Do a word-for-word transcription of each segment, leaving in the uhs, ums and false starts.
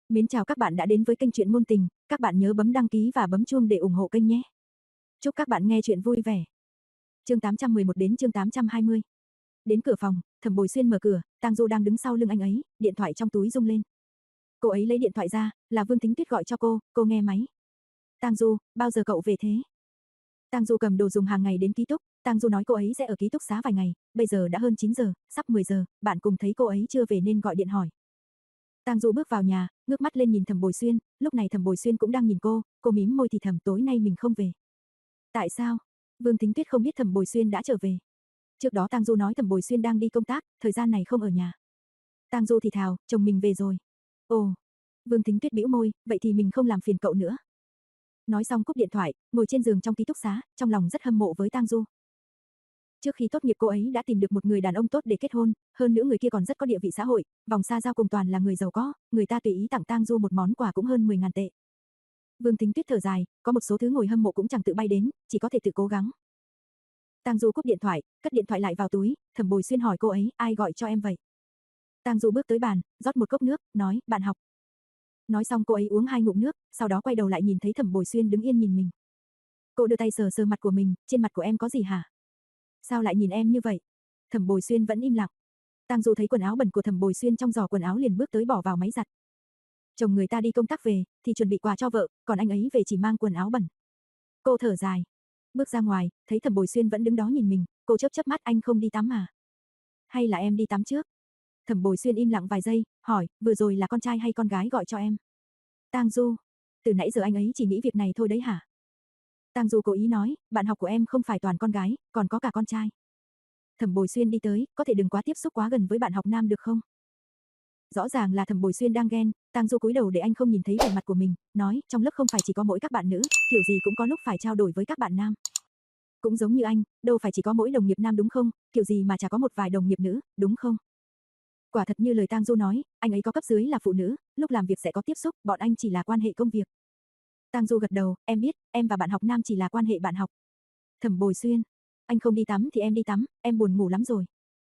Mến chào các bạn đã đến với kênh truyện ngôn tình, các bạn nhớ bấm đăng ký và bấm chuông để ủng hộ kênh nhé. Chúc các bạn nghe truyện vui vẻ. Chương tám trăm mười một đến chương tám trăm hai mươi. Đến cửa phòng, Thẩm Bồi Xuyên mở cửa, Tang Du đang đứng sau lưng anh ấy, điện thoại trong túi rung lên. Cô ấy lấy điện thoại ra, là Vương Thính Tuyết gọi cho cô, cô nghe máy. Tang Du, bao giờ cậu về thế? Tang Du cầm đồ dùng hàng ngày đến ký túc, Tang Du nói cô ấy sẽ ở ký túc xá vài ngày, bây giờ đã hơn chín giờ, sắp mười giờ, bạn cùng thấy cô ấy chưa về nên gọi điện hỏi. Tang Du bước vào nhà, ngước mắt lên nhìn Thẩm Bồi Xuyên, lúc này Thẩm Bồi Xuyên cũng đang nhìn cô, cô mím môi thì thầm tối nay mình không về. Tại sao? Vương Thính Tuyết không biết Thẩm Bồi Xuyên đã trở về. Trước đó Tang Du nói Thẩm Bồi Xuyên đang đi công tác, thời gian này không ở nhà. Tang Du thì thào, chồng mình về rồi. Ồ. Vương Thính Tuyết bĩu môi, vậy thì mình không làm phiền cậu nữa. Nói xong cúp điện thoại, ngồi trên giường trong ký túc xá, trong lòng rất hâm mộ với Tang Du. Trước khi tốt nghiệp cô ấy đã tìm được một người đàn ông tốt để kết hôn, hơn nữa người kia còn rất có địa vị xã hội, vòng xa giao cùng toàn là người giàu có, người ta tùy ý tặng Tang Du một món quà cũng hơn mười ngàn tệ. Vương Thính Tuyết thở dài, có một số thứ ngồi hâm mộ cũng chẳng tự bay đến, chỉ có thể tự cố gắng. Tang Du cúp điện thoại, cất điện thoại lại vào túi, Thẩm Bồi Xuyên hỏi cô ấy, ai gọi cho em vậy? Tang Du bước tới bàn, rót một cốc nước, nói, bạn học. Nói xong cô ấy uống hai ngụm nước, sau đó quay đầu lại nhìn thấy Thẩm Bồi Xuyên đứng yên nhìn mình. Cô đưa tay sờ sờ mặt của mình, trên mặt của em có gì hả? Sao lại nhìn em như vậy? Thẩm Bồi Xuyên vẫn im lặng. Tang Du thấy quần áo bẩn của Thẩm Bồi Xuyên trong giỏ quần áo liền bước tới bỏ vào máy giặt. Chồng người ta đi công tác về, thì chuẩn bị quà cho vợ, còn anh ấy về chỉ mang quần áo bẩn. Cô thở dài. Bước ra ngoài, thấy Thẩm Bồi Xuyên vẫn đứng đó nhìn mình, cô chớp chớp mắt, anh không đi tắm à? Hay là em đi tắm trước? Thẩm Bồi Xuyên im lặng vài giây, hỏi, vừa rồi là con trai hay con gái gọi cho em? Tang Du. Từ nãy giờ anh ấy chỉ nghĩ việc này thôi đấy hả? Tang Du cố ý nói, bạn học của em không phải toàn con gái, còn có cả con trai. Thẩm Bồi Xuyên đi tới, có thể đừng quá tiếp xúc quá gần với bạn học nam được không? Rõ ràng là Thẩm Bồi Xuyên đang ghen, Tang Du cúi đầu để anh không nhìn thấy vẻ mặt của mình, nói, trong lớp không phải chỉ có mỗi các bạn nữ, kiểu gì cũng có lúc phải trao đổi với các bạn nam. Cũng giống như anh, đâu phải chỉ có mỗi đồng nghiệp nam đúng không, kiểu gì mà chả có một vài đồng nghiệp nữ, đúng không? Quả thật như lời Tang Du nói, anh ấy có cấp dưới là phụ nữ, lúc làm việc sẽ có tiếp xúc, bọn anh chỉ là quan hệ công việc. Tang Du gật đầu, em biết, em và bạn học nam chỉ là quan hệ bạn học. Thẩm Bồi Xuyên, anh không đi tắm thì em đi tắm, em buồn ngủ lắm rồi.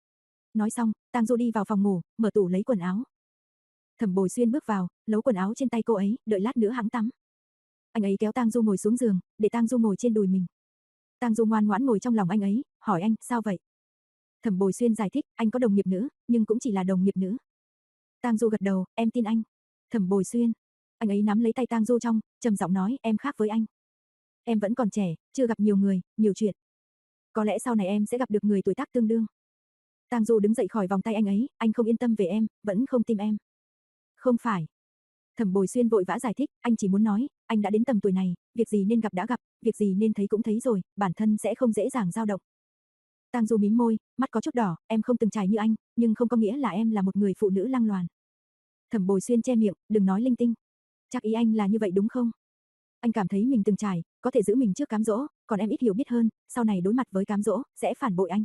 Nói xong, Tang Du đi vào phòng ngủ, mở tủ lấy quần áo. Thẩm Bồi Xuyên bước vào, lấy quần áo trên tay cô ấy, đợi lát nữa hắn tắm. Anh ấy kéo Tang Du ngồi xuống giường, để Tang Du ngồi trên đùi mình. Tang Du ngoan ngoãn ngồi trong lòng anh ấy, hỏi anh, sao vậy? Thẩm Bồi Xuyên giải thích, anh có đồng nghiệp nữ, nhưng cũng chỉ là đồng nghiệp nữ. Tang Du gật đầu, em tin anh. Thẩm Bồi Xuyên, anh ấy nắm lấy tay Tang Du trong, trầm giọng nói, em khác với anh. Em vẫn còn trẻ, chưa gặp nhiều người, nhiều chuyện. Có lẽ sau này em sẽ gặp được người tuổi tác tương đương. Tang Du đứng dậy khỏi vòng tay anh ấy, anh không yên tâm về em, vẫn không tin em. Không phải. Thẩm Bồi Xuyên vội vã giải thích, anh chỉ muốn nói, anh đã đến tầm tuổi này, việc gì nên gặp đã gặp, việc gì nên thấy cũng thấy rồi, bản thân sẽ không dễ dàng dao động. Tang Du mím môi, mắt có chút đỏ, em không từng trải như anh, nhưng không có nghĩa là em là một người phụ nữ lăng loàn. Thẩm Bồi Xuyên che miệng, đừng nói linh tinh. Chắc ý anh là như vậy đúng không? Anh cảm thấy mình từng trải, có thể giữ mình trước cám dỗ, còn em ít hiểu biết hơn, sau này đối mặt với cám dỗ, sẽ phản bội anh.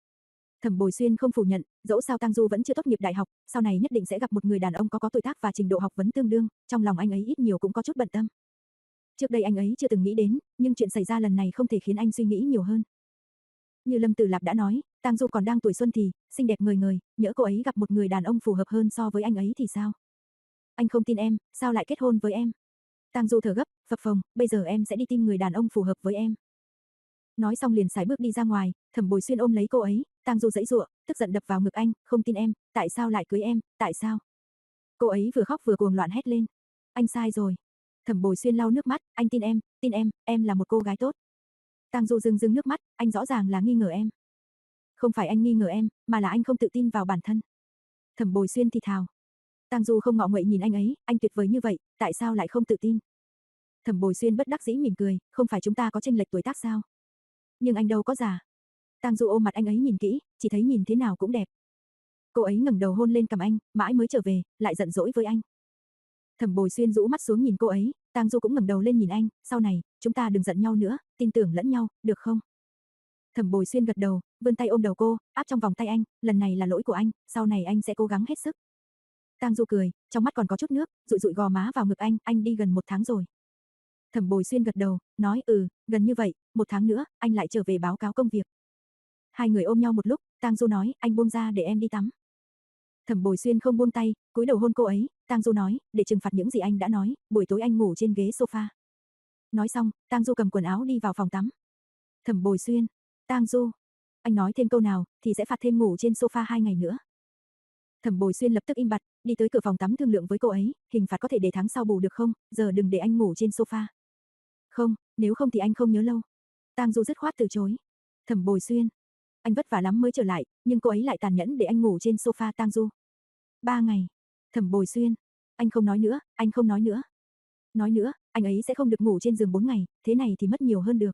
Thẩm Bồi Xuyên không phủ nhận, dẫu sao Tang Du vẫn chưa tốt nghiệp đại học, sau này nhất định sẽ gặp một người đàn ông có có tuổi tác và trình độ học vấn tương đương, trong lòng anh ấy ít nhiều cũng có chút bận tâm. Trước đây anh ấy chưa từng nghĩ đến, nhưng chuyện xảy ra lần này không thể khiến anh suy nghĩ nhiều hơn. Như Lâm Tử Lạp đã nói, Tang Du còn đang tuổi xuân thì, xinh đẹp ngời ngời, nhỡ cô ấy gặp một người đàn ông phù hợp hơn so với anh ấy thì sao? Anh không tin em, sao lại kết hôn với em? Tang Du thở gấp, phập phồng, bây giờ em sẽ đi tìm người đàn ông phù hợp với em. Nói xong liền sải bước đi ra ngoài, Thẩm Bồi Xuyên ôm lấy cô ấy, Tang Du giãy giụa, tức giận đập vào ngực anh, không tin em, tại sao lại cưới em, tại sao? Cô ấy vừa khóc vừa cuồng loạn hét lên. Anh sai rồi. Thẩm Bồi Xuyên lau nước mắt, anh tin em, tin em, em là một cô gái tốt. Tang Du rưng rưng nước mắt, anh rõ ràng là nghi ngờ em. Không phải anh nghi ngờ em, mà là anh không tự tin vào bản thân. Thẩm Bồi Xuyên thì thào. Tang Du không ngọ nguậy nhìn anh ấy, anh tuyệt vời như vậy, tại sao lại không tự tin? Thẩm Bồi Xuyên bất đắc dĩ mỉm cười, không phải chúng ta có chênh lệch tuổi tác sao? Nhưng anh đâu có già. Tang Du ôm mặt anh ấy nhìn kỹ, chỉ thấy nhìn thế nào cũng đẹp. Cô ấy ngẩng đầu hôn lên cằm anh, mãi mới trở về, lại giận dỗi với anh. Thẩm Bồi Xuyên rũ mắt xuống nhìn cô ấy, Tang Du cũng ngẩng đầu lên nhìn anh, sau này, chúng ta đừng giận nhau nữa, tin tưởng lẫn nhau, được không? Thẩm Bồi Xuyên gật đầu, vươn tay ôm đầu cô, áp trong vòng tay anh, lần này là lỗi của anh, sau này anh sẽ cố gắng hết sức. Tang Du cười, trong mắt còn có chút nước, dụi dụi gò má vào ngực anh, anh đi gần một tháng rồi. Thẩm Bồi Xuyên gật đầu, nói ừ, gần như vậy, một tháng nữa, anh lại trở về báo cáo công việc. Hai người ôm nhau một lúc, Tang Du nói, anh buông ra để em đi tắm. Thẩm Bồi Xuyên không buông tay, cúi đầu hôn cô ấy, Tang Du nói, để trừng phạt những gì anh đã nói, buổi tối anh ngủ trên ghế sofa. Nói xong, Tang Du cầm quần áo đi vào phòng tắm. Thẩm Bồi Xuyên, Tang Du, anh nói thêm câu nào thì sẽ phạt thêm ngủ trên sofa hai ngày nữa. Thẩm Bồi Xuyên lập tức im bặt, đi tới cửa phòng tắm thương lượng với cô ấy, hình phạt có thể để tháng sau bù được không, giờ đừng để anh ngủ trên sofa. Không, nếu không thì anh không nhớ lâu. Tang Du dứt khoát từ chối. Thẩm Bồi Xuyên, anh vất vả lắm mới trở lại, nhưng cô ấy lại tàn nhẫn để anh ngủ trên sofa. Tang Du. Ba ngày. Thẩm Bồi Xuyên, anh không nói nữa, anh không nói nữa. Nói nữa, anh ấy sẽ không được ngủ trên giường bốn ngày, thế này thì mất nhiều hơn được.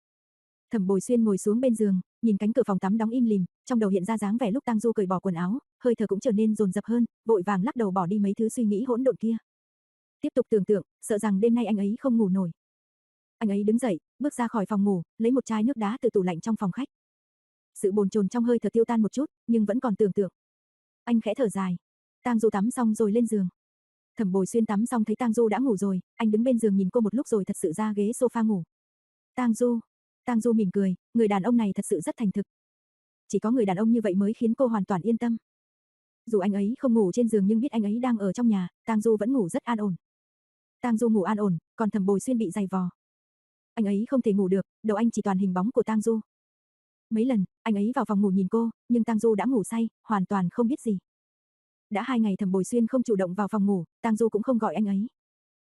Thẩm Bồi Xuyên ngồi xuống bên giường, nhìn cánh cửa phòng tắm đóng im lìm, trong đầu hiện ra dáng vẻ lúc Tang Du cởi bỏ quần áo, hơi thở cũng trở nên dồn dập hơn, vội vàng lắc đầu bỏ đi mấy thứ suy nghĩ hỗn độn kia. Tiếp tục tưởng tượng, sợ rằng đêm nay anh ấy không ngủ nổi. Anh ấy đứng dậy, bước ra khỏi phòng ngủ, lấy một chai nước đá từ tủ lạnh trong phòng khách. Sự bồn chồn trong hơi thở tiêu tan một chút, nhưng vẫn còn tưởng tượng. Anh khẽ thở dài. Tang Du tắm xong rồi lên giường. Thẩm Bồi Xuyên tắm xong thấy Tang Du đã ngủ rồi, anh đứng bên giường nhìn cô một lúc rồi thật sự ra ghế sofa ngủ. Tang Du, Tang Du mỉm cười, người đàn ông này thật sự rất thành thực. Chỉ có người đàn ông như vậy mới khiến cô hoàn toàn yên tâm. Dù anh ấy không ngủ trên giường nhưng biết anh ấy đang ở trong nhà, Tang Du vẫn ngủ rất an ổn. Tang Du ngủ an ổn, còn Thẩm Bồi Xuyên bị dày vò. Anh ấy không thể ngủ được, đầu anh chỉ toàn hình bóng của Tang Du. Mấy lần, anh ấy vào phòng ngủ nhìn cô, nhưng Tang Du đã ngủ say, hoàn toàn không biết gì. Đã hai ngày Thẩm Bồi Xuyên không chủ động vào phòng ngủ, Tang Du cũng không gọi anh ấy.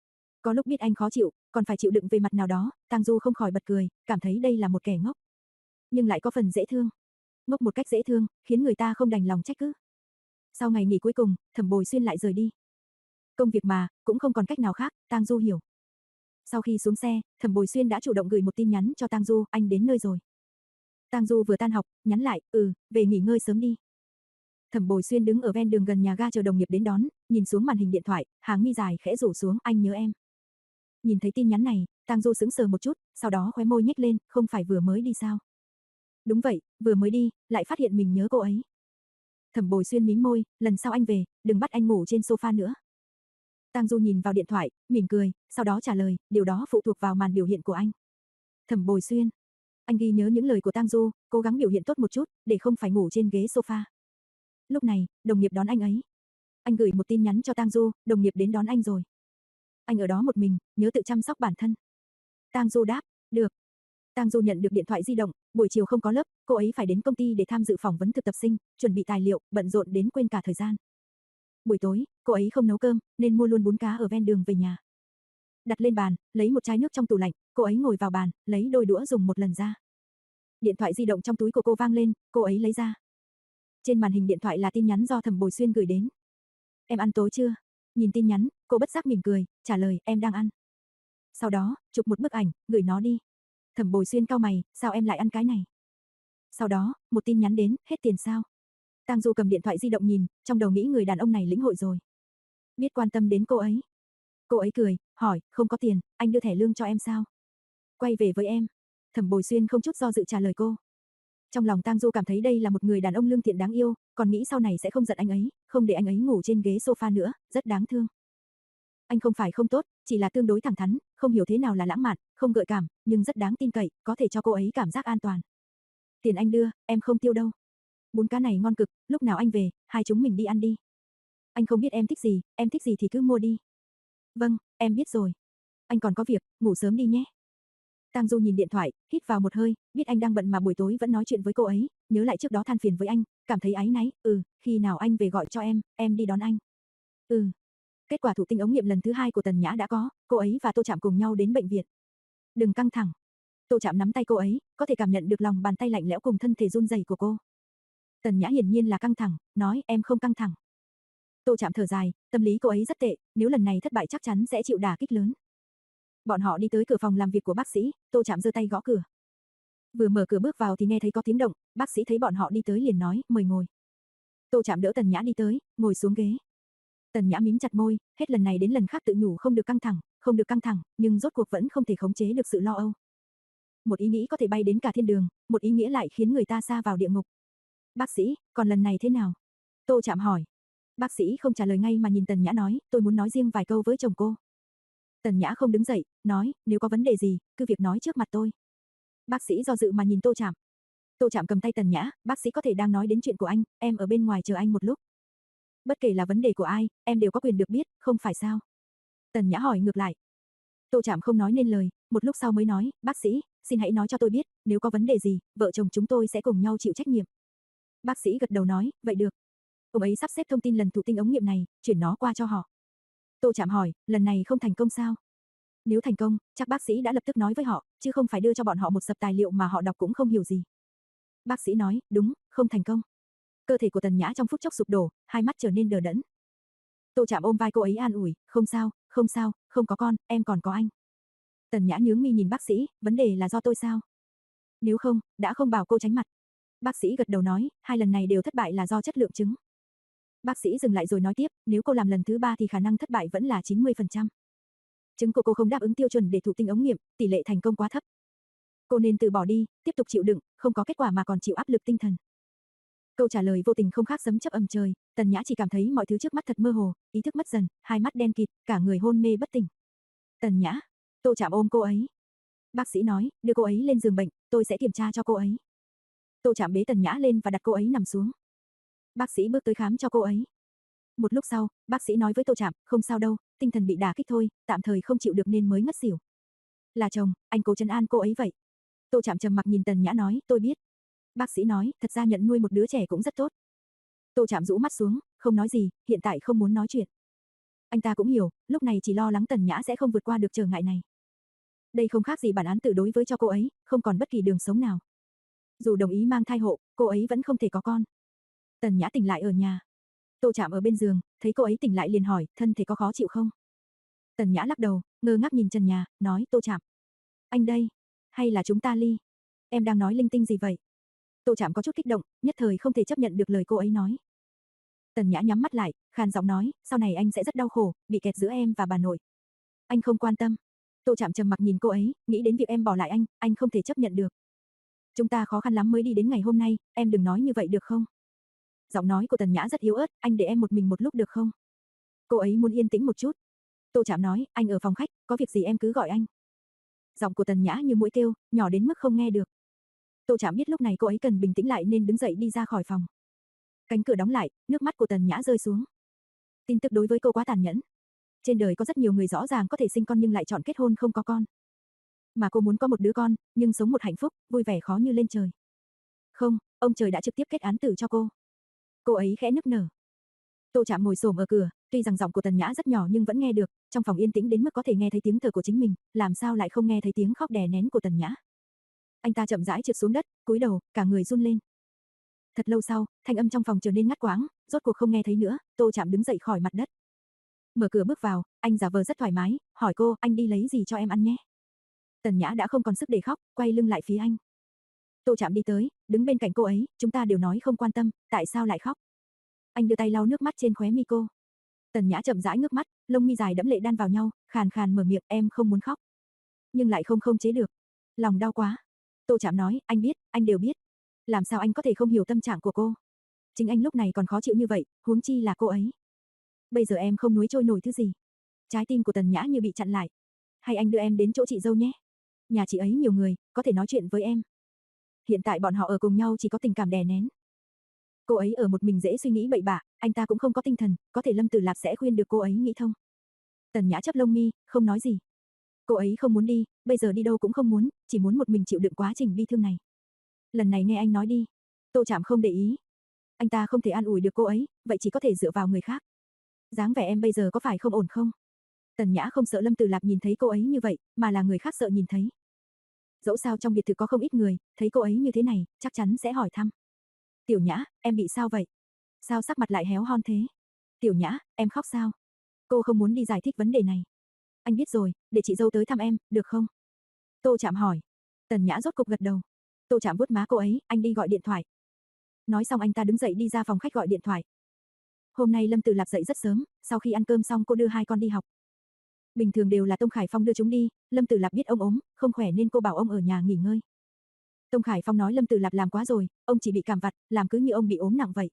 Có lúc biết anh khó chịu, còn phải chịu đựng về mặt nào đó, Tang Du không khỏi bật cười, cảm thấy đây là một kẻ ngốc. Nhưng lại có phần dễ thương. Ngốc một cách dễ thương, khiến người ta không đành lòng trách cứ. Sau ngày nghỉ cuối cùng, Thẩm Bồi Xuyên lại rời đi. Công việc mà, cũng không còn cách nào khác, Tang Du hiểu. Sau khi xuống xe, Thẩm Bồi Xuyên đã chủ động gửi một tin nhắn cho Tang Du, anh đến nơi rồi. Tang Du vừa tan học, nhắn lại, ừ, về nghỉ ngơi sớm đi. Thẩm Bồi Xuyên đứng ở ven đường gần nhà ga chờ đồng nghiệp đến đón, nhìn xuống màn hình điện thoại, hàng mi dài khẽ rủ xuống, anh nhớ em. Nhìn thấy tin nhắn này, Tang Du sững sờ một chút, sau đó khóe môi nhếch lên, không phải vừa mới đi sao? Đúng vậy, vừa mới đi, lại phát hiện mình nhớ cô ấy. Thẩm Bồi Xuyên mím môi, lần sau anh về, đừng bắt anh ngủ trên sofa nữa. Tang Du nhìn vào điện thoại, mỉm cười, sau đó trả lời, điều đó phụ thuộc vào màn biểu hiện của anh. Thẩm Bồi Xuyên. Anh ghi nhớ những lời của Tang Du, cố gắng biểu hiện tốt một chút, để không phải ngủ trên ghế sofa. Lúc này, đồng nghiệp đón anh ấy. Anh gửi một tin nhắn cho Tang Du, đồng nghiệp đến đón anh rồi. Anh ở đó một mình, nhớ tự chăm sóc bản thân. Tang Du đáp, được. Tang Du nhận được điện thoại di động, buổi chiều không có lớp, cô ấy phải đến công ty để tham dự phỏng vấn thực tập sinh, chuẩn bị tài liệu, bận rộn đến quên cả thời gian. Buổi tối, cô ấy không nấu cơm, nên mua luôn bún cá ở ven đường về nhà. Đặt lên bàn, lấy một chai nước trong tủ lạnh, cô ấy ngồi vào bàn, lấy đôi đũa dùng một lần ra. Điện thoại di động trong túi của cô vang lên, cô ấy lấy ra. Trên màn hình điện thoại là tin nhắn do Thẩm Bồi Xuyên gửi đến. Em ăn tối chưa? Nhìn tin nhắn, cô bất giác mỉm cười, trả lời, em đang ăn. Sau đó, chụp một bức ảnh, gửi nó đi. Thẩm Bồi Xuyên cau mày, sao em lại ăn cái này? Sau đó, một tin nhắn đến, hết tiền sao? Tang Du cầm điện thoại di động nhìn, trong đầu nghĩ người đàn ông này lĩnh hội rồi. Biết quan tâm đến cô ấy. Cô ấy cười, hỏi, không có tiền, anh đưa thẻ lương cho em sao? Quay về với em. Thẩm Bồi Xuyên không chút do dự trả lời cô. Trong lòng Tang Du cảm thấy đây là một người đàn ông lương thiện đáng yêu, còn nghĩ sau này sẽ không giận anh ấy, không để anh ấy ngủ trên ghế sofa nữa, rất đáng thương. Anh không phải không tốt, chỉ là tương đối thẳng thắn, không hiểu thế nào là lãng mạn, không gợi cảm, nhưng rất đáng tin cậy, có thể cho cô ấy cảm giác an toàn. Tiền anh đưa, em không tiêu đâu. Bún cá này ngon cực, lúc nào anh về, hai chúng mình đi ăn đi. Anh không biết em thích gì, em thích gì thì cứ mua đi. Vâng, em biết rồi. Anh còn có việc, ngủ sớm đi nhé. Tang Du nhìn điện thoại, hít vào một hơi, biết anh đang bận mà buổi tối vẫn nói chuyện với cô ấy, nhớ lại trước đó than phiền với anh, cảm thấy áy náy, ừ, khi nào anh về gọi cho em, em đi đón anh. Ừ. Kết quả thụ tinh ống nghiệm lần thứ hai của Tần Nhã đã có, cô ấy và Tô Trạm cùng nhau đến bệnh viện. Đừng căng thẳng. Tô Trạm nắm tay cô ấy, có thể cảm nhận được lòng bàn tay lạnh lẽo cùng thân thể run rẩy của cô. Tần Nhã hiển nhiên là căng thẳng, nói em không căng thẳng. Tô Trạm thở dài, tâm lý cô ấy rất tệ, nếu lần này thất bại chắc chắn sẽ chịu đả kích lớn. Bọn họ đi tới cửa phòng làm việc của bác sĩ, Tô Trạm giơ tay gõ cửa. Vừa mở cửa bước vào thì nghe thấy có tiếng động, bác sĩ thấy bọn họ đi tới liền nói, mời ngồi. Tô Trạm đỡ Tần Nhã đi tới, ngồi xuống ghế. Tần Nhã mím chặt môi, hết lần này đến lần khác tự nhủ không được căng thẳng, không được căng thẳng, nhưng rốt cuộc vẫn không thể khống chế được sự lo âu. Một ý nghĩ có thể bay đến cả thiên đường, một ý nghĩa lại khiến người ta sa vào địa ngục. Bác sĩ, còn lần này thế nào? Tô Trạm hỏi. Bác sĩ không trả lời ngay mà nhìn Tần Nhã nói, tôi muốn nói riêng vài câu với chồng cô. Tần Nhã không đứng dậy, nói, nếu có vấn đề gì, cứ việc nói trước mặt tôi. Bác sĩ do dự mà nhìn Tô Trạm. Tô Trạm cầm tay Tần Nhã, bác sĩ có thể đang nói đến chuyện của anh, em ở bên ngoài chờ anh một lúc. Bất kể là vấn đề của ai, em đều có quyền được biết, không phải sao? Tần Nhã hỏi ngược lại. Tô Trạm không nói nên lời, một lúc sau mới nói, bác sĩ, xin hãy nói cho tôi biết, nếu có vấn đề gì, vợ chồng chúng tôi sẽ cùng nhau chịu trách nhiệm. Bác sĩ gật đầu nói, vậy được. Ông ấy sắp xếp thông tin lần thụ tinh ống nghiệm này, chuyển nó qua cho họ. Tô Trạm hỏi, lần này không thành công sao? Nếu thành công, chắc bác sĩ đã lập tức nói với họ, chứ không phải đưa cho bọn họ một sập tài liệu mà họ đọc cũng không hiểu gì. Bác sĩ nói, đúng, không thành công. Cơ thể của Tần Nhã trong phút chốc sụp đổ, hai mắt trở nên đờ đẫn. Tô Trạm ôm vai cô ấy an ủi, không sao, không sao, không có con, em còn có anh. Tần Nhã nhướng mi nhìn bác sĩ, vấn đề là do tôi sao? Nếu không, đã không bảo cô tránh mặt. Bác sĩ gật đầu nói, hai lần này đều thất bại là do chất lượng trứng. Bác sĩ dừng lại rồi nói tiếp, nếu cô làm lần thứ ba thì khả năng thất bại vẫn là chín mươi phần trăm. Trứng của cô không đáp ứng tiêu chuẩn để thụ tinh ống nghiệm, tỷ lệ thành công quá thấp. Cô nên từ bỏ đi, tiếp tục chịu đựng, không có kết quả mà còn chịu áp lực tinh thần. Câu trả lời vô tình không khác sấm chớp ầm trời, Tần Nhã chỉ cảm thấy mọi thứ trước mắt thật mơ hồ, ý thức mất dần, hai mắt đen kịt, cả người hôn mê bất tỉnh. Tần Nhã, Tô Trạm ôm cô ấy. Bác sĩ nói, đưa cô ấy lên giường bệnh, tôi sẽ kiểm tra cho cô ấy. Tô Trạm bế Tần Nhã lên và đặt cô ấy nằm xuống. Bác sĩ bước tới khám cho cô ấy. Một lúc sau, bác sĩ nói với Tô Trạm, không sao đâu, tinh thần bị đả kích thôi, tạm thời không chịu được nên mới ngất xỉu. Là chồng, anh cố trấn an cô ấy vậy. Tô Trạm trầm mặc nhìn Tần Nhã nói, tôi biết. Bác sĩ nói, thật ra nhận nuôi một đứa trẻ cũng rất tốt. Tô Trạm rũ mắt xuống, không nói gì, hiện tại không muốn nói chuyện. Anh ta cũng hiểu, lúc này chỉ lo lắng Tần Nhã sẽ không vượt qua được trở ngại này. Đây không khác gì bản án tử đối với cho cô ấy, không còn bất kỳ đường sống nào. Dù đồng ý mang thai hộ, cô ấy vẫn không thể có con. Tần Nhã tỉnh lại ở nhà. Tô Trạm ở bên giường, thấy cô ấy tỉnh lại liền hỏi, thân thể có khó chịu không? Tần Nhã lắc đầu, ngơ ngác nhìn trần nhà, nói, Tô Trạm. Anh đây, hay là chúng ta ly? Em đang nói linh tinh gì vậy? Tô Trạm có chút kích động, nhất thời không thể chấp nhận được lời cô ấy nói. Tần Nhã nhắm mắt lại, khàn giọng nói, sau này anh sẽ rất đau khổ, bị kẹt giữa em và bà nội. Anh không quan tâm. Tô Trạm trầm mặc nhìn cô ấy, nghĩ đến việc em bỏ lại anh, anh không thể chấp nhận được. Chúng ta khó khăn lắm mới đi đến ngày hôm nay, em đừng nói như vậy được không? Giọng nói của Tần Nhã rất yếu ớt, anh để em một mình một lúc được không? Cô ấy muốn yên tĩnh một chút. Tô Trạm nói, anh ở phòng khách, có việc gì em cứ gọi anh. Giọng của Tần Nhã như mũi kêu, nhỏ đến mức không nghe được. Tô Trạm biết lúc này cô ấy cần bình tĩnh lại nên đứng dậy đi ra khỏi phòng. Cánh cửa đóng lại, nước mắt của Tần Nhã rơi xuống. Tin tức đối với cô quá tàn nhẫn. Trên đời có rất nhiều người rõ ràng có thể sinh con nhưng lại chọn kết hôn không có con. Mà cô muốn có một đứa con, nhưng sống một hạnh phúc, vui vẻ khó như lên trời. Không, ông trời đã trực tiếp kết án tử cho cô. Cô ấy khẽ nức nở. Tô Trạm ngồi xổm ở cửa, tuy rằng giọng của Tần Nhã rất nhỏ nhưng vẫn nghe được, trong phòng yên tĩnh đến mức có thể nghe thấy tiếng thở của chính mình, làm sao lại không nghe thấy tiếng khóc đè nén của Tần Nhã. Anh ta chậm rãi trượt xuống đất, cúi đầu, cả người run lên. Thật lâu sau, thanh âm trong phòng trở nên ngắt quãng, rốt cuộc không nghe thấy nữa, Tô Trạm đứng dậy khỏi mặt đất. Mở cửa bước vào, anh giả vờ rất thoải mái, hỏi cô, anh đi lấy gì cho em ăn nhé. Tần Nhã đã không còn sức để khóc, quay lưng lại phía anh. Tô Trạm đi tới, đứng bên cạnh cô ấy, chúng ta đều nói không quan tâm, tại sao lại khóc? Anh đưa tay lau nước mắt trên khóe mi cô. Tần Nhã chậm rãi ngước mắt, lông mi dài đẫm lệ đan vào nhau, khàn khàn mở miệng, em không muốn khóc, nhưng lại không không chế được. Lòng đau quá. Tô Trạm nói, anh biết, anh đều biết. Làm sao anh có thể không hiểu tâm trạng của cô? Chính anh lúc này còn khó chịu như vậy, huống chi là cô ấy. Bây giờ em không nuối trôi nổi thứ gì. Trái tim của Tần Nhã như bị chặn lại. Hay anh đưa em đến chỗ chị dâu nhé. Nhà chị ấy nhiều người, có thể nói chuyện với em. Hiện tại bọn họ ở cùng nhau chỉ có tình cảm đè nén. Cô ấy ở một mình dễ suy nghĩ bậy bạ, anh ta cũng không có tinh thần, có thể Lâm Tử Lạp sẽ khuyên được cô ấy nghĩ thông. Tần Nhã chớp lông mi, không nói gì. Cô ấy không muốn đi, bây giờ đi đâu cũng không muốn, chỉ muốn một mình chịu đựng quá trình bi thương này. Lần này nghe anh nói đi. Tô Trạm không để ý. Anh ta không thể an ủi được cô ấy, vậy chỉ có thể dựa vào người khác. Dáng vẻ em bây giờ có phải không ổn không? Tần Nhã không sợ Lâm Tử Lạp nhìn thấy cô ấy như vậy, mà là người khác sợ nhìn thấy. Dẫu sao trong biệt thự có không ít người, thấy cô ấy như thế này, chắc chắn sẽ hỏi thăm. Tiểu Nhã, em bị sao vậy? Sao sắc mặt lại héo hon thế? Tiểu Nhã, em khóc sao? Cô không muốn đi giải thích vấn đề này. Anh biết rồi, để chị dâu tới thăm em, được không? Tô Trạm hỏi. Tần Nhã rốt cục gật đầu. Tô Trạm vuốt má cô ấy, anh đi gọi điện thoại. Nói xong anh ta đứng dậy đi ra phòng khách gọi điện thoại. Hôm nay Lâm Tử Lạp dậy rất sớm, sau khi ăn cơm xong cô đưa hai con đi học. Bình thường đều là Tông Khải Phong đưa chúng đi, Lâm Tử Lạp biết ông ốm, không khỏe nên cô bảo ông ở nhà nghỉ ngơi. Tông Khải Phong nói Lâm Tử Lạp làm quá rồi, ông chỉ bị cảm vặt, làm cứ như ông bị ốm nặng vậy.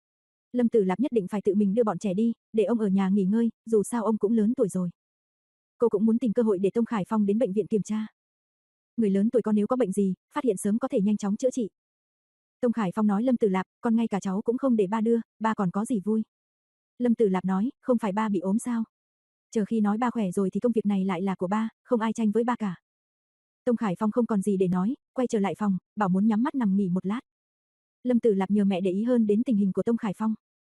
Lâm Tử Lạp nhất định phải tự mình đưa bọn trẻ đi, để ông ở nhà nghỉ ngơi, dù sao ông cũng lớn tuổi rồi. Cô cũng muốn tìm cơ hội để Tông Khải Phong đến bệnh viện kiểm tra. Người lớn tuổi con nếu có bệnh gì, phát hiện sớm có thể nhanh chóng chữa trị. Tông Khải Phong nói Lâm Tử Lạp, con ngay cả cháu cũng không để ba đưa, ba còn có gì vui. Lâm Tử Lạp nói, không phải ba bị ốm sao? Chờ khi nói ba khỏe rồi thì công việc này lại là của ba, không ai tranh với ba cả. Tông Khải Phong không còn gì để nói, quay trở lại phòng, bảo muốn nhắm mắt nằm nghỉ một lát. Lâm Tử Lạp nhờ mẹ để ý hơn đến tình hình của Tông Khải Phong.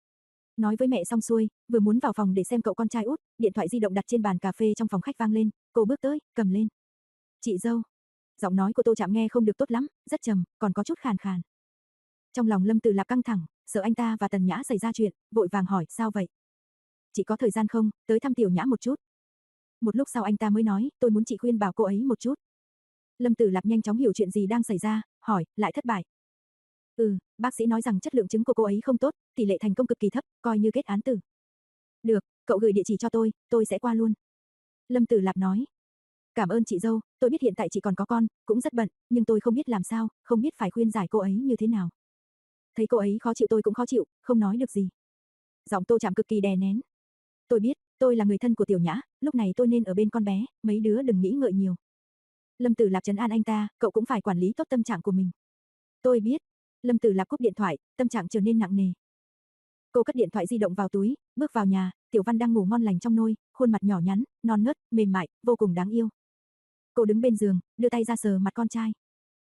Nói với mẹ xong xuôi, vừa muốn vào phòng để xem cậu con trai út, điện thoại di động đặt trên bàn cà phê trong phòng khách vang lên, cô bước tới, cầm lên. Chị dâu. Giọng nói của Tô Trạm nghe không được tốt lắm, rất trầm, còn có chút khàn khàn. Trong lòng Lâm Tử Lạp căng thẳng, sợ anh ta và Tần Nhã xảy ra chuyện, vội vàng hỏi, sao vậy? Chị có thời gian không, tới thăm Tiểu Nhã một chút. Một lúc sau anh ta mới nói, tôi muốn chị khuyên bảo cô ấy một chút. Lâm Tử Lạp nhanh chóng hiểu chuyện gì đang xảy ra, hỏi, lại thất bại. Ừ, bác sĩ nói rằng chất lượng trứng của cô ấy không tốt, tỷ lệ thành công cực kỳ thấp, coi như kết án tử. Được, cậu gửi địa chỉ cho tôi, tôi sẽ qua luôn. Lâm Tử Lạp nói. Cảm ơn chị dâu, tôi biết hiện tại chị còn có con, cũng rất bận, nhưng tôi không biết làm sao, không biết phải khuyên giải cô ấy như thế nào. Thấy cô ấy khó chịu tôi cũng khó chịu, không nói được gì. Giọng Tô Trạm cực kỳ đè nén. Tôi biết, tôi là người thân của Tiểu Nhã, lúc này tôi nên ở bên con bé, mấy đứa đừng nghĩ ngợi nhiều. Lâm Tử Lạp trấn an anh ta, cậu cũng phải quản lý tốt tâm trạng của mình. Tôi biết. Lâm Tử Lạp cúp điện thoại, tâm trạng trở nên nặng nề. Cô cất điện thoại di động vào túi, bước vào nhà, Tiểu Văn đang ngủ ngon lành trong nôi, khuôn mặt nhỏ nhắn, non nớt, mềm mại, vô cùng đáng yêu. Cô đứng bên giường, đưa tay ra sờ mặt con trai.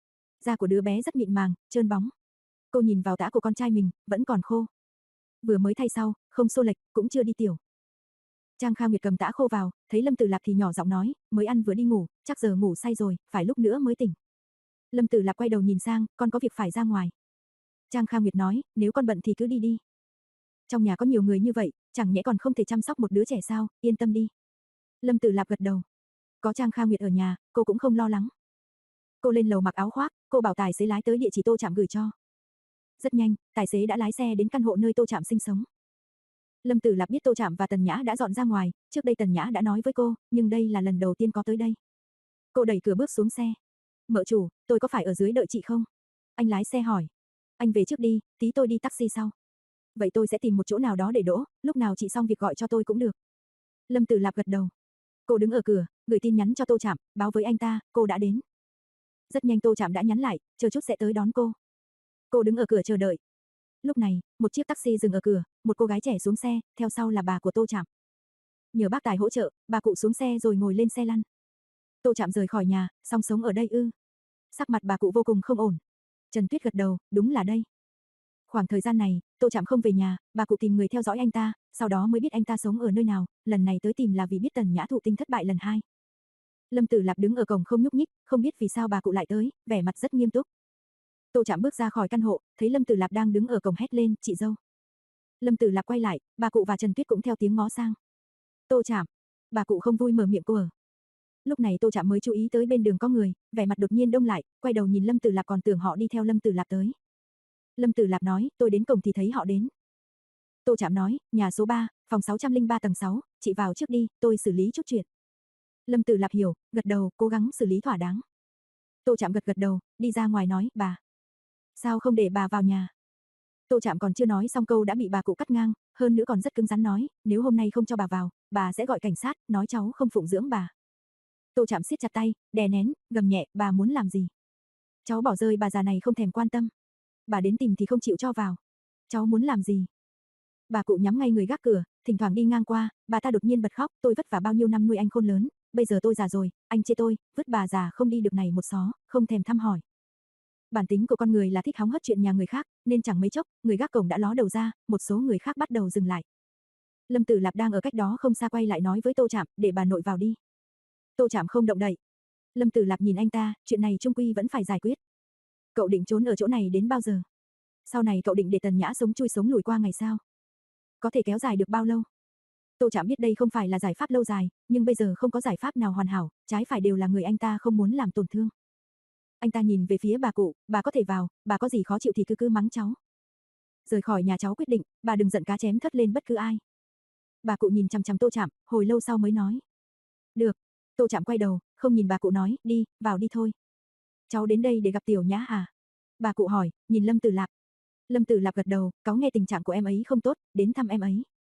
Da của đứa bé rất mịn màng, trơn bóng. Cô nhìn vào tã của con trai mình, vẫn còn khô. Vừa mới thay sau, không xô lệch, cũng chưa đi tiểu. Trang Kha Nguyệt cầm tã khô vào, thấy Lâm Tử Lạp thì nhỏ giọng nói, mới ăn vừa đi ngủ, chắc giờ ngủ say rồi, phải lúc nữa mới tỉnh. Lâm Tử Lạp quay đầu nhìn sang, con có việc phải ra ngoài. Trang Kha Nguyệt nói, nếu con bận thì cứ đi đi. Trong nhà có nhiều người như vậy, chẳng nhẽ còn không thể chăm sóc một đứa trẻ sao, yên tâm đi. Lâm Tử Lạp gật đầu. Có Trang Kha Nguyệt ở nhà, cô cũng không lo lắng. Cô lên lầu mặc áo khoác, cô bảo tài xế lái tới địa chỉ Tô Trạm gửi cho. Rất nhanh, tài xế đã lái xe đến căn hộ nơi Tô Trạm sinh sống. Lâm Tử Lạp biết Tô Trạm và Tần Nhã đã dọn ra ngoài, trước đây Tần Nhã đã nói với cô, nhưng đây là lần đầu tiên có tới đây. Cô đẩy cửa bước xuống xe. Mợ chủ, tôi có phải ở dưới đợi chị không? Anh lái xe hỏi. Anh về trước đi, tí tôi đi taxi sau. Vậy tôi sẽ tìm một chỗ nào đó để đỗ, lúc nào chị xong việc gọi cho tôi cũng được. Lâm Tử Lạp gật đầu. Cô đứng ở cửa, gửi tin nhắn cho Tô Trạm, báo với anh ta, cô đã đến. Rất nhanh Tô Trạm đã nhắn lại, chờ chút sẽ tới đón cô. Cô đứng ở cửa chờ đợi. Lúc này, một chiếc taxi dừng ở cửa, một cô gái trẻ xuống xe, theo sau là bà của Tô Trạm. Nhờ bác tài hỗ trợ, bà cụ xuống xe rồi ngồi lên xe lăn. Tô Trạm rời khỏi nhà, song sống ở đây ư? Sắc mặt bà cụ vô cùng không ổn. Trần Tuyết gật đầu, đúng là đây. Khoảng thời gian này, Tô Trạm không về nhà, bà cụ tìm người theo dõi anh ta, sau đó mới biết anh ta sống ở nơi nào, lần này tới tìm là vì biết Tần Nhã thụ tinh thất bại lần hai. Lâm Tử Lạp đứng ở cổng không nhúc nhích, không biết vì sao bà cụ lại tới, vẻ mặt rất nghiêm túc. Tô Trạm bước ra khỏi căn hộ, thấy Lâm Tử Lạp đang đứng ở cổng hét lên, chị dâu. Lâm Tử Lạp quay lại, bà cụ và Trần Tuyết cũng theo tiếng ngó sang. Tô Trạm. Bà cụ không vui mở miệng cô ở. Lúc này Tô Trạm mới chú ý tới bên đường có người, vẻ mặt đột nhiên đông lại, quay đầu nhìn Lâm Tử Lạp còn tưởng họ đi theo Lâm Tử Lạp tới. Lâm Tử Lạp nói, tôi đến cổng thì thấy họ đến. Tô Trạm nói, nhà số ba, phòng sáu trăm linh ba tầng sáu, chị vào trước đi, tôi xử lý chút chuyện. Lâm Tử Lạp hiểu, gật đầu, cố gắng xử lý thỏa đáng. Tô Trạm gật gật đầu, đi ra ngoài nói, bà. Sao không để bà vào nhà? Tô Trạm còn chưa nói xong câu đã bị bà cụ cắt ngang, hơn nữa còn rất cứng rắn nói, nếu hôm nay không cho bà vào, bà sẽ gọi cảnh sát, nói cháu không phụng dưỡng bà. Tô Trạm siết chặt tay, đè nén, gầm nhẹ, bà muốn làm gì? Cháu bỏ rơi bà già này không thèm quan tâm. Bà đến tìm thì không chịu cho vào. Cháu muốn làm gì? Bà cụ nhắm ngay người gác cửa, thỉnh thoảng đi ngang qua, bà ta đột nhiên bật khóc, tôi vất vả bao nhiêu năm nuôi anh khôn lớn, bây giờ tôi già rồi, anh chê tôi, vứt bà già không đi được này một xó, không thèm thăm hỏi. Bản tính của con người là thích hóng hớt chuyện nhà người khác, nên chẳng mấy chốc, người gác cổng đã ló đầu ra, một số người khác bắt đầu dừng lại. Lâm Tử Lạp đang ở cách đó không xa quay lại nói với Tô Trạm, để bà nội vào đi. Tô Trạm không động đậy. Lâm Tử Lạp nhìn anh ta, chuyện này chung quy vẫn phải giải quyết. Cậu định trốn ở chỗ này đến bao giờ? Sau này cậu định để Tần Nhã sống chui sống lùi qua ngày sao? Có thể kéo dài được bao lâu? Tô Trạm biết đây không phải là giải pháp lâu dài, nhưng bây giờ không có giải pháp nào hoàn hảo, trái phải đều là người anh ta không muốn làm tổn thương. Anh ta nhìn về phía bà cụ, bà có thể vào, bà có gì khó chịu thì cứ cứ mắng cháu. Rời khỏi nhà cháu quyết định, bà đừng giận cá chém thớt lên bất cứ ai. Bà cụ nhìn chằm chằm Tô Trạm, hồi lâu sau mới nói. Được. Tô Trạm quay đầu, không nhìn bà cụ nói, đi, vào đi thôi. Cháu đến đây để gặp Tiểu Nhã à? Bà cụ hỏi, nhìn Lâm Tử Lạp. Lâm Tử Lạp gật đầu, cáu nghe tình trạng của em ấy không tốt, đến thăm em ấy.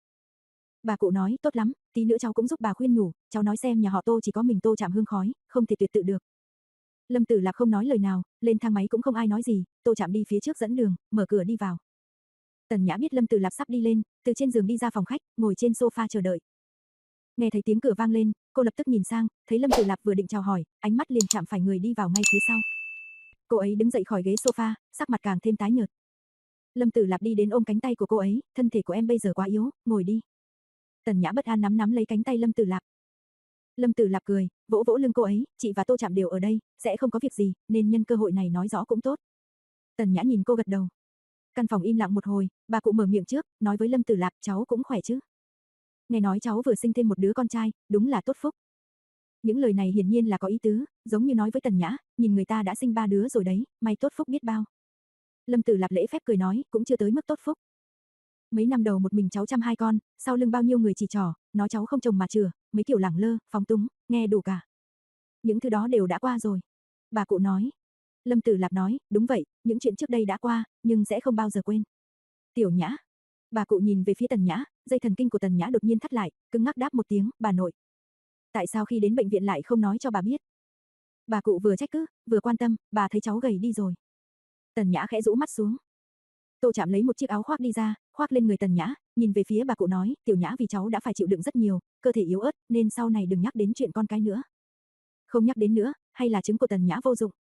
Bà cụ nói, tốt lắm, tí nữa cháu cũng giúp bà khuyên nhủ, cháu nói xem nhà họ Tô chỉ có mình Tô Trạm hương khói, không thể tuyệt tự được. Lâm Tử Lạp không nói lời nào, lên thang máy cũng không ai nói gì, Tô Trạm đi phía trước dẫn đường, mở cửa đi vào. Tần Nhã biết Lâm Tử Lạp sắp đi lên, từ trên giường đi ra phòng khách, ngồi trên sofa chờ đợi. Nghe thấy tiếng cửa vang lên, cô lập tức nhìn sang, thấy Lâm Tử Lạp vừa định chào hỏi, ánh mắt liền chạm phải người đi vào ngay phía sau. Cô ấy đứng dậy khỏi ghế sofa, sắc mặt càng thêm tái nhợt. Lâm Tử Lạp đi đến ôm cánh tay của cô ấy, thân thể của em bây giờ quá yếu, ngồi đi. Tần Nhã bất an nắm nắm lấy cánh tay Lâm Tử Lạp. Lâm Tử Lạp cười, vỗ vỗ lưng cô ấy, chị và Tô Trạm đều ở đây, sẽ không có việc gì, nên nhân cơ hội này nói rõ cũng tốt. Tần Nhã nhìn cô gật đầu. Căn phòng im lặng một hồi, bà cụ mở miệng trước, nói với Lâm Tử Lạp, cháu cũng khỏe chứ? Nghe nói cháu vừa sinh thêm một đứa con trai, đúng là tốt phúc. Những lời này hiển nhiên là có ý tứ, giống như nói với Tần Nhã, nhìn người ta đã sinh ba đứa rồi đấy, may tốt phúc biết bao. Lâm Tử Lạp lễ phép cười nói, cũng chưa tới mức tốt phúc. Mấy năm đầu một mình cháu chăm hai con, sau lưng bao nhiêu người chỉ trỏ, nói cháu không chồng mà chừa, mấy kiểu lẳng lơ, phóng túng, nghe đủ cả. Những thứ đó đều đã qua rồi. Bà cụ nói. Lâm Tử Lạp nói, đúng vậy, những chuyện trước đây đã qua, nhưng sẽ không bao giờ quên. Tiểu Nhã. Bà cụ nhìn về phía Tần Nhã, dây thần kinh của Tần Nhã đột nhiên thắt lại, cứng ngắc đáp một tiếng, bà nội. Tại sao khi đến bệnh viện lại không nói cho bà biết? Bà cụ vừa trách cứ, vừa quan tâm, bà thấy cháu gầy đi rồi. Tần Nhã khẽ rũ mắt xuống. Tô Trạm lấy một chiếc áo khoác đi ra, khoác lên người Tần Nhã, nhìn về phía bà cụ nói, Tiểu Nhã vì cháu đã phải chịu đựng rất nhiều, cơ thể yếu ớt, nên sau này đừng nhắc đến chuyện con cái nữa. Không nhắc đến nữa, hay là chứng của Tần Nhã vô dụng.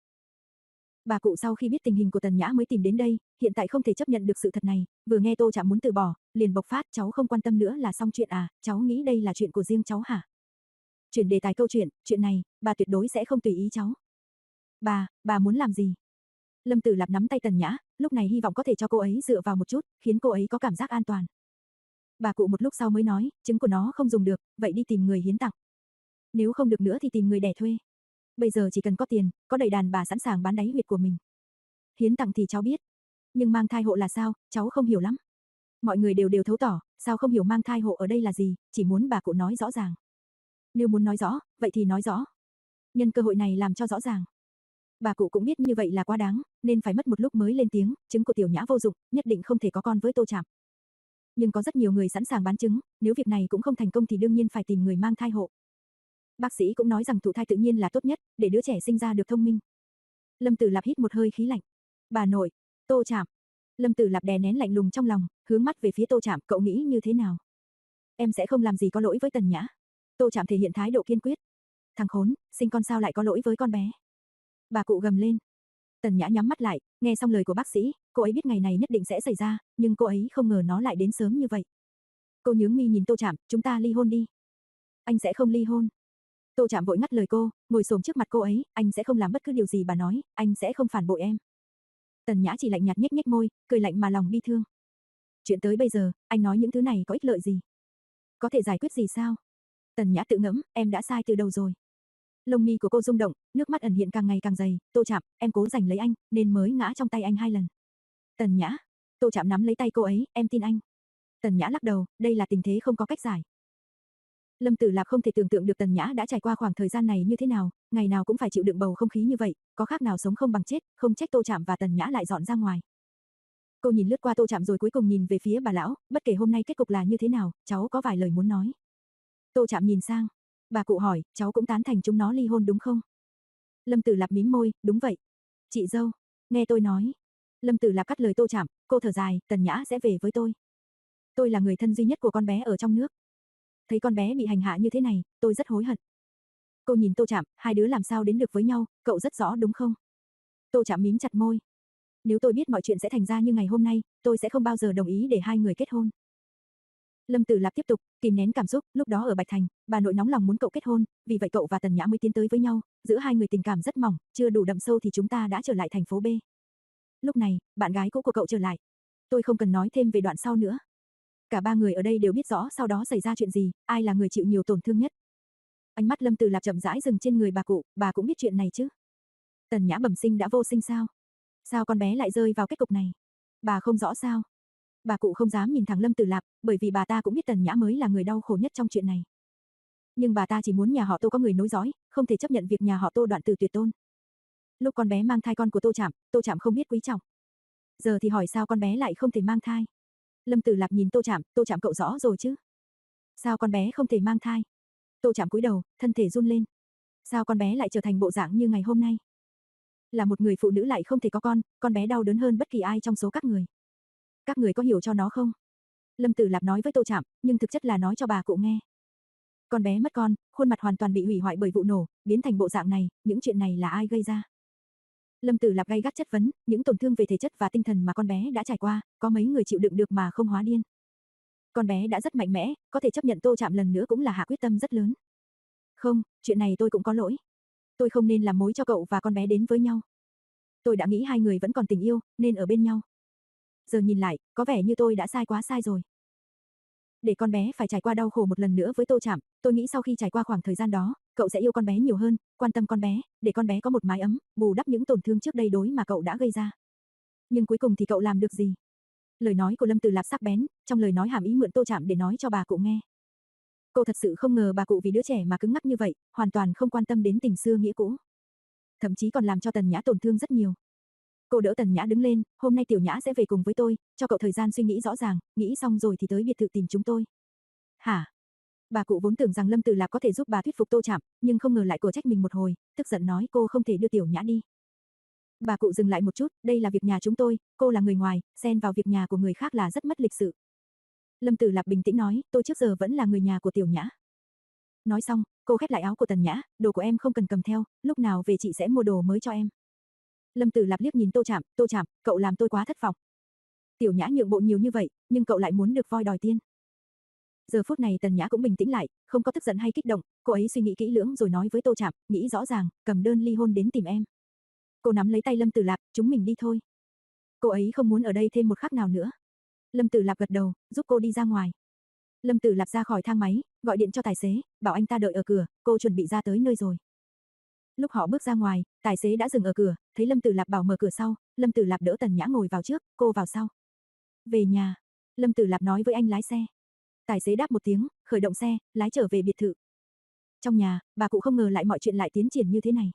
Bà cụ sau khi biết tình hình của Tần Nhã mới tìm đến đây, hiện tại không thể chấp nhận được sự thật này, vừa nghe Tô Trạm muốn từ bỏ, liền bộc phát, cháu không quan tâm nữa là xong chuyện à, cháu nghĩ đây là chuyện của riêng cháu hả? Chuyển đề tài câu chuyện, chuyện này, bà tuyệt đối sẽ không tùy ý cháu. Bà, bà muốn làm gì? Lâm Tử Lạp nắm tay Tần Nhã, lúc này hy vọng có thể cho cô ấy dựa vào một chút, khiến cô ấy có cảm giác an toàn. Bà cụ một lúc sau mới nói, trứng của nó không dùng được, vậy đi tìm người hiến tặng. Nếu không được nữa thì tìm người đẻ thuê. Bây giờ chỉ cần có tiền, có đầy đàn bà sẵn sàng bán đáy huyệt của mình. Hiến tặng thì cháu biết, nhưng mang thai hộ là sao, cháu không hiểu lắm. Mọi người đều đều thấu tỏ, sao không hiểu mang thai hộ ở đây là gì, chỉ muốn bà cụ nói rõ ràng. Nếu muốn nói rõ, vậy thì nói rõ. Nhân cơ hội này làm cho rõ ràng. Bà cụ cũng biết như vậy là quá đáng, nên phải mất một lúc mới lên tiếng, trứng của Tiểu Nhã vô dụng, nhất định không thể có con với Tô Trạm. Nhưng có rất nhiều người sẵn sàng bán trứng, nếu việc này cũng không thành công thì đương nhiên phải tìm người mang thai hộ. Bác sĩ cũng nói rằng thụ thai tự nhiên là tốt nhất, để đứa trẻ sinh ra được thông minh. Lâm Tử Lạp hít một hơi khí lạnh. Bà nội, Tô Trạm. Lâm Tử Lạp đè nén lạnh lùng trong lòng, hướng mắt về phía Tô Trạm, cậu nghĩ như thế nào? Em sẽ không làm gì có lỗi với Tần Nhã. Tô Trạm thể hiện thái độ kiên quyết. Thằng khốn, sinh con sao lại có lỗi với con bé? Bà cụ gầm lên. Tần Nhã nhắm mắt lại, nghe xong lời của bác sĩ, cô ấy biết ngày này nhất định sẽ xảy ra, nhưng cô ấy không ngờ nó lại đến sớm như vậy. Cô nhướng mi nhìn Tô Trạm, chúng ta ly hôn đi. Anh sẽ không ly hôn. Tô Trạm vội ngắt lời cô, ngồi xổm trước mặt cô ấy, anh sẽ không làm bất cứ điều gì bà nói, anh sẽ không phản bội em. Tần Nhã chỉ lạnh nhạt nhếch nhếch môi, cười lạnh mà lòng bi thương. Chuyện tới bây giờ, anh nói những thứ này có ích lợi gì? Có thể giải quyết gì sao? Tần Nhã tự ngẫm, em đã sai từ đầu rồi. Lông mi của cô rung động, nước mắt ẩn hiện càng ngày càng dày, Tô Trạm, em cố giành lấy anh, nên mới ngã trong tay anh hai lần. Tần Nhã, Tô Trạm nắm lấy tay cô ấy, em tin anh. Tần Nhã lắc đầu, đây là tình thế không có cách giải. Lâm Tử Lạp không thể tưởng tượng được Tần Nhã đã trải qua khoảng thời gian này như thế nào, ngày nào cũng phải chịu đựng bầu không khí như vậy, có khác nào sống không bằng chết, không trách Tô Trạm và Tần Nhã lại dọn ra ngoài. Cô nhìn lướt qua Tô Trạm rồi cuối cùng nhìn về phía bà lão, bất kể hôm nay kết cục là như thế nào, cháu có vài lời muốn nói. Tô Trạm nhìn sang, bà cụ hỏi, cháu cũng tán thành chúng nó ly hôn đúng không? Lâm Tử Lạp mím môi, đúng vậy. Chị dâu, nghe tôi nói. Lâm Tử Lạp cắt lời Tô Trạm, cô thở dài, Tần Nhã sẽ về với tôi. Tôi là người thân duy nhất của con bé ở trong nước. Thấy con bé bị hành hạ như thế này, tôi rất hối hận. Cô nhìn Tô Trạm, hai đứa làm sao đến được với nhau, cậu rất rõ đúng không? Tô Trạm mím chặt môi. Nếu tôi biết mọi chuyện sẽ thành ra như ngày hôm nay, tôi sẽ không bao giờ đồng ý để hai người kết hôn. Lâm Tử Lạp tiếp tục, kìm nén cảm xúc, lúc đó ở Bạch Thành, bà nội nóng lòng muốn cậu kết hôn, vì vậy cậu và Tần Nhã mới tiến tới với nhau, giữa hai người tình cảm rất mỏng, chưa đủ đậm sâu thì chúng ta đã trở lại thành phố B. Lúc này, bạn gái cũ của cậu trở lại. Tôi không cần nói thêm về đoạn sau nữa. Cả ba người ở đây đều biết rõ sau đó xảy ra chuyện gì, ai là người chịu nhiều tổn thương nhất. Ánh mắt Lâm Tử Lạp chậm rãi dừng trên người bà cụ, bà cũng biết chuyện này chứ. Tần Nhã bẩm sinh đã vô sinh sao? Sao con bé lại rơi vào kết cục này? Bà không rõ sao? Bà cụ không dám nhìn thẳng Lâm Tử Lạp, bởi vì bà ta cũng biết Tần Nhã mới là người đau khổ nhất trong chuyện này. Nhưng bà ta chỉ muốn nhà họ Tô có người nối dõi, không thể chấp nhận việc nhà họ Tô đoạn tử tuyệt tôn. Lúc con bé mang thai con của Tô Trạm, Tô Trạm không biết quý trọng. Giờ thì hỏi sao con bé lại không thể mang thai? Lâm Tử Lạp nhìn Tô Trạm, Tô Trạm cậu rõ rồi chứ? Sao con bé không thể mang thai? Tô Trạm cúi đầu, thân thể run lên. Sao con bé lại trở thành bộ dạng như ngày hôm nay? Là một người phụ nữ lại không thể có con, con bé đau đớn hơn bất kỳ ai trong số các người. Các người có hiểu cho nó không? Lâm Tử Lạp nói với Tô Trạm, nhưng thực chất là nói cho bà cụ nghe. Con bé mất con, khuôn mặt hoàn toàn bị hủy hoại bởi vụ nổ, biến thành bộ dạng này, những chuyện này là ai gây ra? Lâm Tử Lạp gay gắt chất vấn, những tổn thương về thể chất và tinh thần mà con bé đã trải qua, có mấy người chịu đựng được mà không hóa điên. Con bé đã rất mạnh mẽ, có thể chấp nhận Tô Trạm lần nữa cũng là hạ quyết tâm rất lớn. Không, chuyện này tôi cũng có lỗi. Tôi không nên làm mối cho cậu và con bé đến với nhau. Tôi đã nghĩ hai người vẫn còn tình yêu, nên ở bên nhau. Giờ nhìn lại, có vẻ như tôi đã sai quá sai rồi. Để con bé phải trải qua đau khổ một lần nữa với Tô Trạm, tôi nghĩ sau khi trải qua khoảng thời gian đó, cậu sẽ yêu con bé nhiều hơn, quan tâm con bé, để con bé có một mái ấm, bù đắp những tổn thương trước đây đối mà cậu đã gây ra. Nhưng cuối cùng thì cậu làm được gì? Lời nói của Lâm Tử Lạp sắc bén, trong lời nói hàm ý mượn Tô Trạm để nói cho bà cụ nghe. Cô thật sự không ngờ bà cụ vì đứa trẻ mà cứng ngắc như vậy, hoàn toàn không quan tâm đến tình xưa nghĩa cũ. Thậm chí còn làm cho Tần Nhã tổn thương rất nhiều. Cô đỡ Tần Nhã đứng lên, hôm nay Tiểu Nhã sẽ về cùng với tôi, cho cậu thời gian suy nghĩ rõ ràng, nghĩ xong rồi thì tới biệt thự tìm chúng tôi. Hả? Bà cụ vốn tưởng rằng Lâm Tử Lạp có thể giúp bà thuyết phục Tô Trạm, nhưng không ngờ lại cổ trách mình một hồi, tức giận nói cô không thể đưa Tiểu Nhã đi. Bà cụ dừng lại một chút, đây là việc nhà chúng tôi, cô là người ngoài, xen vào việc nhà của người khác là rất mất lịch sự. Lâm Tử Lạp bình tĩnh nói, tôi trước giờ vẫn là người nhà của Tiểu Nhã. Nói xong, cô khép lại áo của Tần Nhã, đồ của em không cần cầm theo, lúc nào về chị sẽ mua đồ mới cho em. Lâm Tử Lạp liếc nhìn Tô Trạm, Tô Trạm, cậu làm tôi quá thất vọng. Tiểu Nhã nhượng bộ nhiều như vậy, nhưng cậu lại muốn được voi đòi tiên. Giờ phút này Tần Nhã cũng bình tĩnh lại, không có tức giận hay kích động, cô ấy suy nghĩ kỹ lưỡng rồi nói với Tô Trạm, nghĩ rõ ràng, cầm đơn ly hôn đến tìm em. Cô nắm lấy tay Lâm Tử Lạp, chúng mình đi thôi. Cô ấy không muốn ở đây thêm một khắc nào nữa. Lâm Tử Lạp gật đầu, giúp cô đi ra ngoài. Lâm Tử Lạp ra khỏi thang máy, gọi điện cho tài xế, bảo anh ta đợi ở cửa, cô chuẩn bị ra tới nơi rồi. Lúc họ bước ra ngoài, tài xế đã dừng ở cửa, thấy Lâm Tử Lạp bảo mở cửa sau, Lâm Tử Lạp đỡ Tần Nhã ngồi vào trước, cô vào sau. Về nhà, Lâm Tử Lạp nói với anh lái xe. Tài xế đáp một tiếng, khởi động xe, lái trở về biệt thự. Trong nhà, bà cụ không ngờ lại mọi chuyện lại tiến triển như thế này.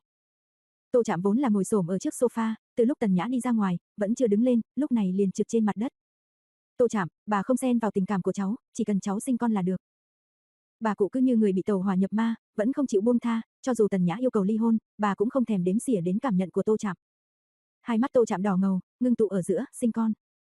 Tô Trạm vốn là ngồi xổm ở trước sofa, từ lúc Tần Nhã đi ra ngoài, vẫn chưa đứng lên, lúc này liền trượt trên mặt đất. Tô Trạm, bà không xen vào tình cảm của cháu, chỉ cần cháu sinh con là được. Bà cụ cứ như người bị tàu hỏa nhập ma, vẫn không chịu buông tha, cho dù Tần Nhã yêu cầu ly hôn, bà cũng không thèm đếm xỉa đến cảm nhận của Tô Trạm. Hai mắt Tô Trạm đỏ ngầu, ngưng tụ ở giữa, sinh con.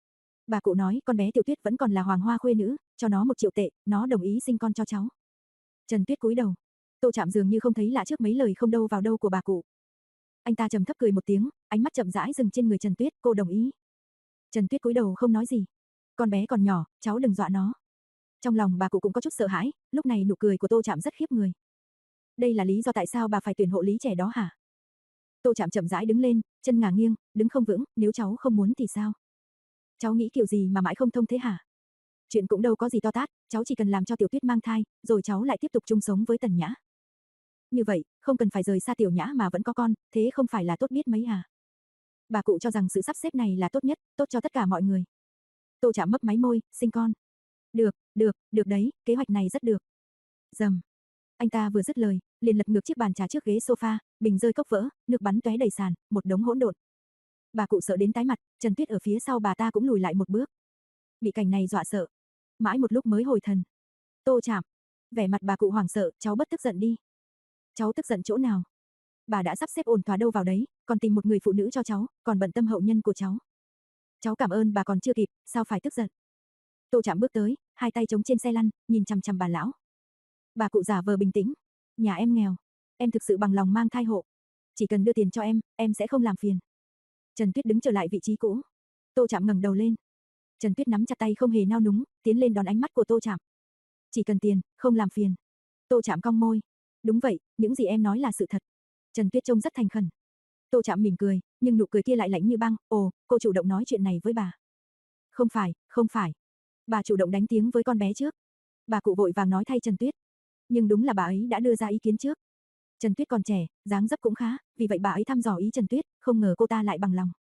Bà cụ nói, con bé Tiểu Tuyết vẫn còn là hoàng hoa khuê nữ, cho nó một triệu tệ, nó đồng ý sinh con cho cháu. Trần Tuyết cúi đầu. Tô Trạm dường như không thấy lạ trước mấy lời không đâu vào đâu của bà cụ. Anh ta trầm thấp cười một tiếng, ánh mắt chậm rãi dừng trên người Trần Tuyết, cô đồng ý. Trần Tuyết cúi đầu không nói gì. Con bé còn nhỏ, cháu đừng dọa nó. Trong lòng bà cụ cũng có chút sợ hãi, lúc này nụ cười của Tô Trạm rất khiếp người. Đây là lý do tại sao bà phải tuyển hộ lý trẻ đó hả? Tô Trạm chậm rãi đứng lên, chân ngả nghiêng, đứng không vững, nếu cháu không muốn thì sao? Cháu nghĩ kiểu gì mà mãi không thông thế hả? Chuyện cũng đâu có gì to tát, cháu chỉ cần làm cho Tiểu Tuyết mang thai, rồi cháu lại tiếp tục chung sống với Tần Nhã. Như vậy, không cần phải rời xa Tiểu Nhã mà vẫn có con, thế không phải là tốt biết mấy à? Bà cụ cho rằng sự sắp xếp này là tốt nhất, tốt cho tất cả mọi người. Tô Trạm mấp máy môi, sinh con. Được, được, được đấy, kế hoạch này rất được. Dầm. Anh ta vừa dứt lời, liền lật ngược chiếc bàn trà trước ghế sofa, bình rơi cốc vỡ, nước bắn tóe đầy sàn, một đống hỗn độn. Bà cụ sợ đến tái mặt, Trần Tuyết ở phía sau bà ta cũng lùi lại một bước. Bị cảnh này dọa sợ. Mãi một lúc mới hồi thần. Tô Trạm. Vẻ mặt bà cụ hoảng sợ, cháu bất tức giận đi. Cháu tức giận chỗ nào? Bà đã sắp xếp ổn thỏa đâu vào đấy, còn tìm một người phụ nữ cho cháu, còn bận tâm hậu nhân của cháu. Cháu cảm ơn bà còn chưa kịp, sao phải tức giận? Tô Trạm bước tới, hai tay chống trên xe lăn, nhìn chằm chằm bà lão. Bà cụ giả vờ bình tĩnh. Nhà em nghèo, em thực sự bằng lòng mang thai hộ. Chỉ cần đưa tiền cho em, em sẽ không làm phiền. Trần Tuyết đứng trở lại vị trí cũ. Tô Trạm ngẩng đầu lên. Trần Tuyết nắm chặt tay không hề nao núng, tiến lên đón ánh mắt của Tô Trạm. Chỉ cần tiền, không làm phiền. Tô Trạm cong môi. Đúng vậy, những gì em nói là sự thật. Trần Tuyết trông rất thành khẩn. Tô Trạm mỉm cười, nhưng nụ cười kia lại lạnh như băng. Ồ, cô chủ động nói chuyện này với bà. Không phải, không phải. Bà chủ động đánh tiếng với con bé trước. Bà cụ vội vàng nói thay Trần Tuyết. Nhưng đúng là bà ấy đã đưa ra ý kiến trước. Trần Tuyết còn trẻ, dáng dấp cũng khá, vì vậy bà ấy thăm dò ý Trần Tuyết, không ngờ cô ta lại bằng lòng.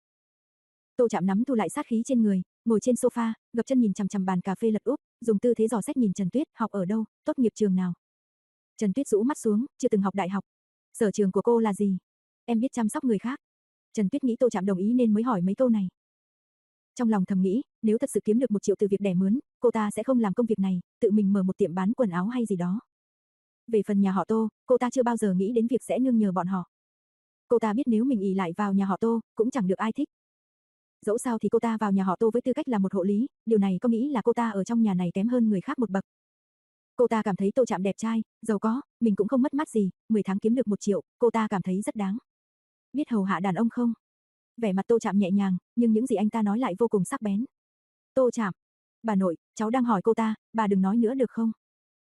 Tô Trạm nắm thu lại sát khí trên người, ngồi trên sofa, gập chân nhìn chằm chằm bàn cà phê lật úp, dùng tư thế dò xét nhìn Trần Tuyết, học ở đâu, tốt nghiệp trường nào. Trần Tuyết rũ mắt xuống, chưa từng học đại học. Sở trường của cô là gì? Em biết chăm sóc người khác. Trần Tuyết nghĩ Tô Trạm đồng ý nên mới hỏi mấy câu này. Trong lòng thầm nghĩ, nếu thật sự kiếm được một triệu từ việc đẻ mướn, cô ta sẽ không làm công việc này, tự mình mở một tiệm bán quần áo hay gì đó. Về phần nhà họ Tô, cô ta chưa bao giờ nghĩ đến việc sẽ nương nhờ bọn họ. Cô ta biết nếu mình ỷ lại vào nhà họ Tô, cũng chẳng được ai thích. Dẫu sao thì cô ta vào nhà họ Tô với tư cách là một hộ lý, điều này có nghĩ là cô ta ở trong nhà này kém hơn người khác một bậc. Cô ta cảm thấy Tô Trạm đẹp trai, giàu có, mình cũng không mất mát gì, mười tháng kiếm được một triệu, cô ta cảm thấy rất đáng. Biết hầu hạ đàn ông không? Vẻ mặt Tô Trạm nhẹ nhàng, nhưng những gì anh ta nói lại vô cùng sắc bén. Tô Trạm, bà nội, cháu đang hỏi cô ta, bà đừng nói nữa được không?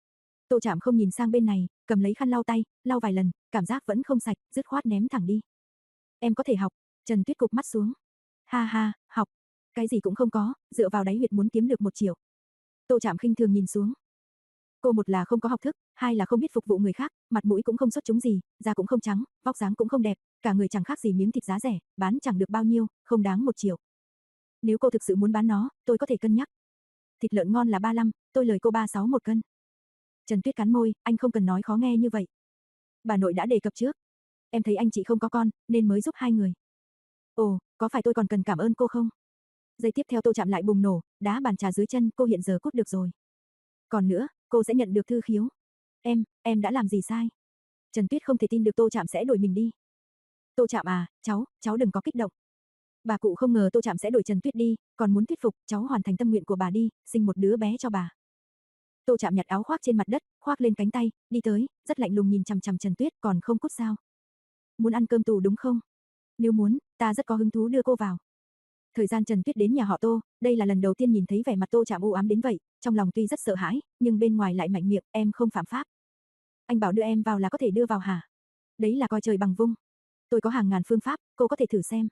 Tô Trạm không nhìn sang bên này, cầm lấy khăn lau tay, lau vài lần, cảm giác vẫn không sạch, dứt khoát ném thẳng đi. Em có thể học. Trần Tuyết cụp mắt xuống. Ha ha, học. Cái gì cũng không có, dựa vào đáy huyệt muốn kiếm được một triệu. Tô Trạm khinh thường nhìn xuống. Cô một là không có học thức, hai là không biết phục vụ người khác, mặt mũi cũng không xuất chúng gì, da cũng không trắng, vóc dáng cũng không đẹp, cả người chẳng khác gì miếng thịt giá rẻ, bán chẳng được bao nhiêu, không đáng một triệu. Nếu cô thực sự muốn bán nó, tôi có thể cân nhắc. Thịt lợn ngon là ba lăm, tôi lời cô ba sáu một cân. Trần Tuyết cắn môi, anh không cần nói khó nghe như vậy. Bà nội đã đề cập trước. Em thấy anh chị không có con, nên mới giúp hai người. Ồ, có phải tôi còn cần cảm ơn cô không? Giây tiếp theo Tô Trạm lại bùng nổ, đá bàn trà dưới chân, cô hiện giờ cút được rồi. Còn nữa, cô sẽ nhận được thư khiếu. Em, em đã làm gì sai? Trần Tuyết không thể tin được Tô Trạm sẽ đuổi mình đi. Tô Trạm à, cháu, cháu đừng có kích động. Bà cụ không ngờ Tô Trạm sẽ đuổi Trần Tuyết đi, còn muốn thuyết phục cháu hoàn thành tâm nguyện của bà đi, sinh một đứa bé cho bà. Tô Trạm nhặt áo khoác trên mặt đất, khoác lên cánh tay, đi tới, rất lạnh lùng nhìn chằm chằm Trần Tuyết, còn không cút sao? Muốn ăn cơm tù đúng không? Nếu muốn, ta rất có hứng thú đưa cô vào. Thời gian Trần Tuyết đến nhà họ Tô, đây là lần đầu tiên nhìn thấy vẻ mặt Tô Trạm u ám đến vậy, trong lòng tuy rất sợ hãi, nhưng bên ngoài lại mạnh miệng, em không phạm pháp. Anh bảo đưa em vào là có thể đưa vào hả? Đấy là coi trời bằng vung. Tôi có hàng ngàn phương pháp, cô có thể thử xem.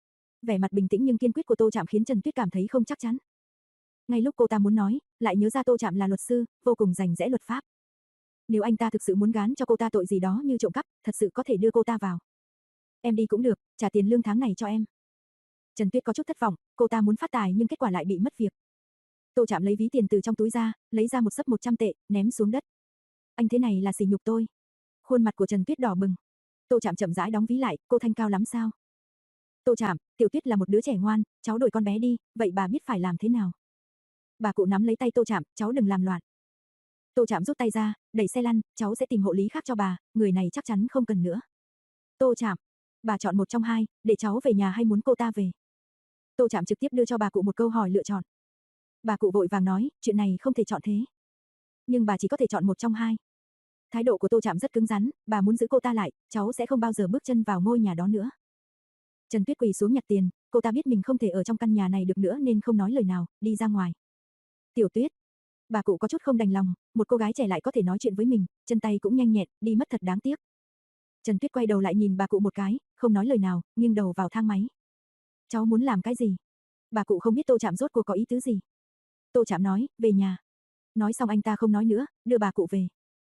Vẻ mặt bình tĩnh nhưng kiên quyết của Tô Trạm khiến Trần Tuyết cảm thấy không chắc chắn. Ngay lúc cô ta muốn nói, lại nhớ ra Tô Trạm là luật sư, vô cùng rành rẽ luật pháp. Nếu anh ta thực sự muốn gán cho cô ta tội gì đó như trộm cắp, thật sự có thể đưa cô ta vào. Em đi cũng được, trả tiền lương tháng này cho em. Trần Tuyết có chút thất vọng, cô ta muốn phát tài nhưng kết quả lại bị mất việc. Tô Trạm lấy ví tiền từ trong túi ra, lấy ra một xấp một trăm tệ, ném xuống đất. Anh thế này là sỉ nhục tôi. Khuôn mặt của Trần Tuyết đỏ bừng. Tô Trạm chậm rãi đóng ví lại, cô thanh cao lắm sao? Tô Trạm, Tiểu Tuyết là một đứa trẻ ngoan, cháu đổi con bé đi, vậy bà biết phải làm thế nào? Bà cụ nắm lấy tay Tô Trạm, cháu đừng làm loạn. Tô Trạm rút tay ra, đẩy xe lăn, cháu sẽ tìm hộ lý khác cho bà, người này chắc chắn không cần nữa. Tô Trạm, bà chọn một trong hai, để cháu về nhà hay muốn cô ta về? Tô Trạm trực tiếp đưa cho bà cụ một câu hỏi lựa chọn. Bà cụ vội vàng nói, chuyện này không thể chọn thế. Nhưng bà chỉ có thể chọn một trong hai. Thái độ của Tô Trạm rất cứng rắn, bà muốn giữ cô ta lại, cháu sẽ không bao giờ bước chân vào ngôi nhà đó nữa. Trần Tuyết quỳ xuống nhặt tiền, cô ta biết mình không thể ở trong căn nhà này được nữa nên không nói lời nào, đi ra ngoài. Tiểu Tuyết. Bà cụ có chút không đành lòng, một cô gái trẻ lại có thể nói chuyện với mình, chân tay cũng nhanh nhẹn, đi mất thật đáng tiếc. Trần Tuyết quay đầu lại nhìn bà cụ một cái, không nói lời nào, nghiêng đầu vào thang máy. Cháu muốn làm cái gì? Bà cụ không biết Tô Trạm rốt cuộc có ý tứ gì. Tô Trạm nói, về nhà. Nói xong anh ta không nói nữa, đưa bà cụ về.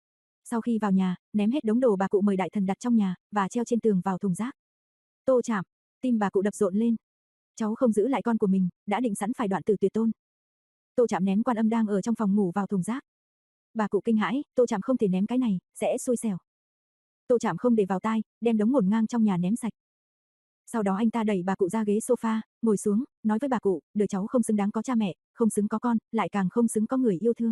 Sau khi vào nhà, ném hết đống đồ bà cụ mời đại thần đặt trong nhà, và treo trên tường vào thùng rác. Tô Trạm, tim bà cụ đập rộn lên. Cháu không giữ lại con của mình, đã định sẵn phải đoạn tử tuyệt tôn. Tô Trạm ném Quan Âm đang ở trong phòng ngủ vào thùng rác. Bà cụ kinh hãi, Tô Trạm không thể ném cái này, sẽ xui xẻo. Tô Trạm không để vào tai, đem đống ngổn ngang trong nhà ném sạch. Sau đó anh ta đẩy bà cụ ra ghế sofa, ngồi xuống, nói với bà cụ, đời cháu không xứng đáng có cha mẹ, không xứng có con, lại càng không xứng có người yêu thương.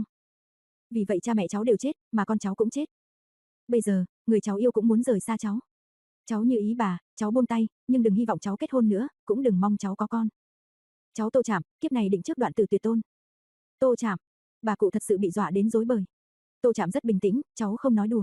Vì vậy cha mẹ cháu đều chết, mà con cháu cũng chết. Bây giờ, người cháu yêu cũng muốn rời xa cháu. Cháu như ý bà, cháu buông tay, nhưng đừng hy vọng cháu kết hôn nữa, cũng đừng mong cháu có con. Cháu Tô Trạm, kiếp này định trước đoạn tử tuyệt tôn. Tô Trạm, bà cụ thật sự bị dọa đến rối bời. Tô Trạm rất bình tĩnh, cháu không nói đùa.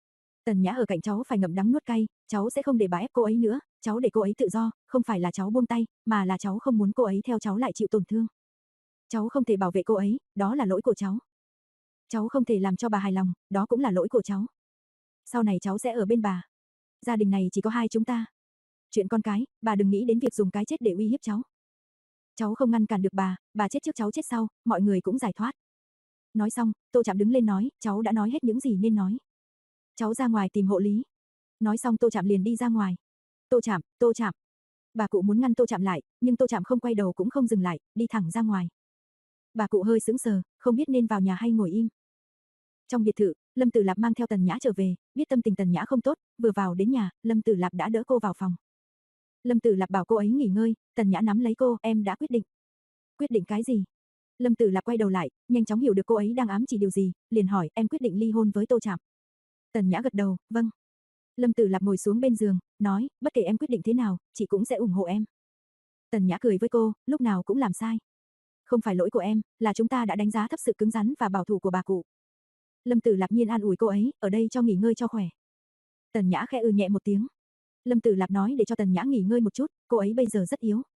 Tần Nhã ở cạnh cháu phải ngậm đắng nuốt cay, cháu sẽ không để bà ép cô ấy nữa, cháu để cô ấy tự do, không phải là cháu buông tay, mà là cháu không muốn cô ấy theo cháu lại chịu tổn thương. Cháu không thể bảo vệ cô ấy, đó là lỗi của cháu. Cháu không thể làm cho bà hài lòng, đó cũng là lỗi của cháu. Sau này cháu sẽ ở bên bà. Gia đình này chỉ có hai chúng ta. Chuyện con cái, bà đừng nghĩ đến việc dùng cái chết để uy hiếp cháu. Cháu không ngăn cản được bà, bà chết trước cháu chết sau, mọi người cũng giải thoát. Nói xong, Tô Trạm đứng lên nói, cháu đã nói hết những gì nên nói. Cháu ra ngoài tìm hộ lý. Nói xong Tô Trạm liền đi ra ngoài. Tô Trạm, Tô Trạm. Bà cụ muốn ngăn Tô Trạm lại, nhưng Tô Trạm không quay đầu cũng không dừng lại, đi thẳng ra ngoài. Bà cụ hơi sững sờ, không biết nên vào nhà hay ngồi im. Trong biệt thự, Lâm Tử Lạp mang theo Tần Nhã trở về, biết tâm tình Tần Nhã không tốt, vừa vào đến nhà, Lâm Tử Lạp đã đỡ cô vào phòng. Lâm Tử Lạp bảo cô ấy nghỉ ngơi, Tần Nhã nắm lấy cô, em đã quyết định. Quyết định cái gì? Lâm Tử Lạp quay đầu lại, nhanh chóng hiểu được cô ấy đang ám chỉ điều gì, liền hỏi, em quyết định ly hôn với Tô Trạm. Tần Nhã gật đầu, vâng. Lâm Tử Lạp ngồi xuống bên giường, nói, bất kể em quyết định thế nào, chị cũng sẽ ủng hộ em. Tần Nhã cười với cô, lúc nào cũng làm sai. Không phải lỗi của em, là chúng ta đã đánh giá thấp sự cứng rắn và bảo thủ của bà cụ. Lâm Tử Lạp nhiên an ủi cô ấy, ở đây cho nghỉ ngơi cho khỏe. Tần Nhã khẽ ừ nhẹ một tiếng. Lâm Tử Lạp nói để cho Tần Nhã nghỉ ngơi một chút, cô ấy bây giờ rất yếu.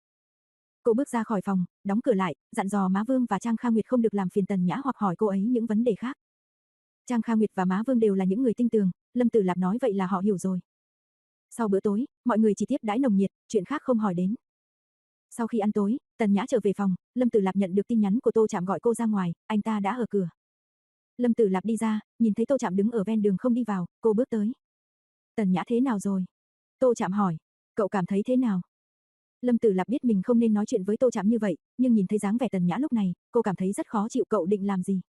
Cô bước ra khỏi phòng, đóng cửa lại, dặn dò Má Vương và Trang Kha Nguyệt không được làm phiền Tần Nhã hoặc hỏi cô ấy những vấn đề khác. Trang Kha Nguyệt và Má Vương đều là những người tinh tường, Lâm Tử Lạp nói vậy là họ hiểu rồi. Sau bữa tối, mọi người chỉ tiếp đãi nồng nhiệt, chuyện khác không hỏi đến. Sau khi ăn tối, Tần Nhã trở về phòng, Lâm Tử Lạp nhận được tin nhắn của Tô Trạm gọi cô ra ngoài, anh ta đã ở cửa. Lâm Tử Lạp đi ra, nhìn thấy Tô Trạm đứng ở ven đường không đi vào, cô bước tới. Tần Nhã thế nào rồi? Tô Trạm hỏi, cậu cảm thấy thế nào? Lâm Tử Lạp biết mình không nên nói chuyện với Tô Trạm như vậy, nhưng nhìn thấy dáng vẻ Tần Nhã lúc này, cô cảm thấy rất khó chịu. Cậu định làm gì?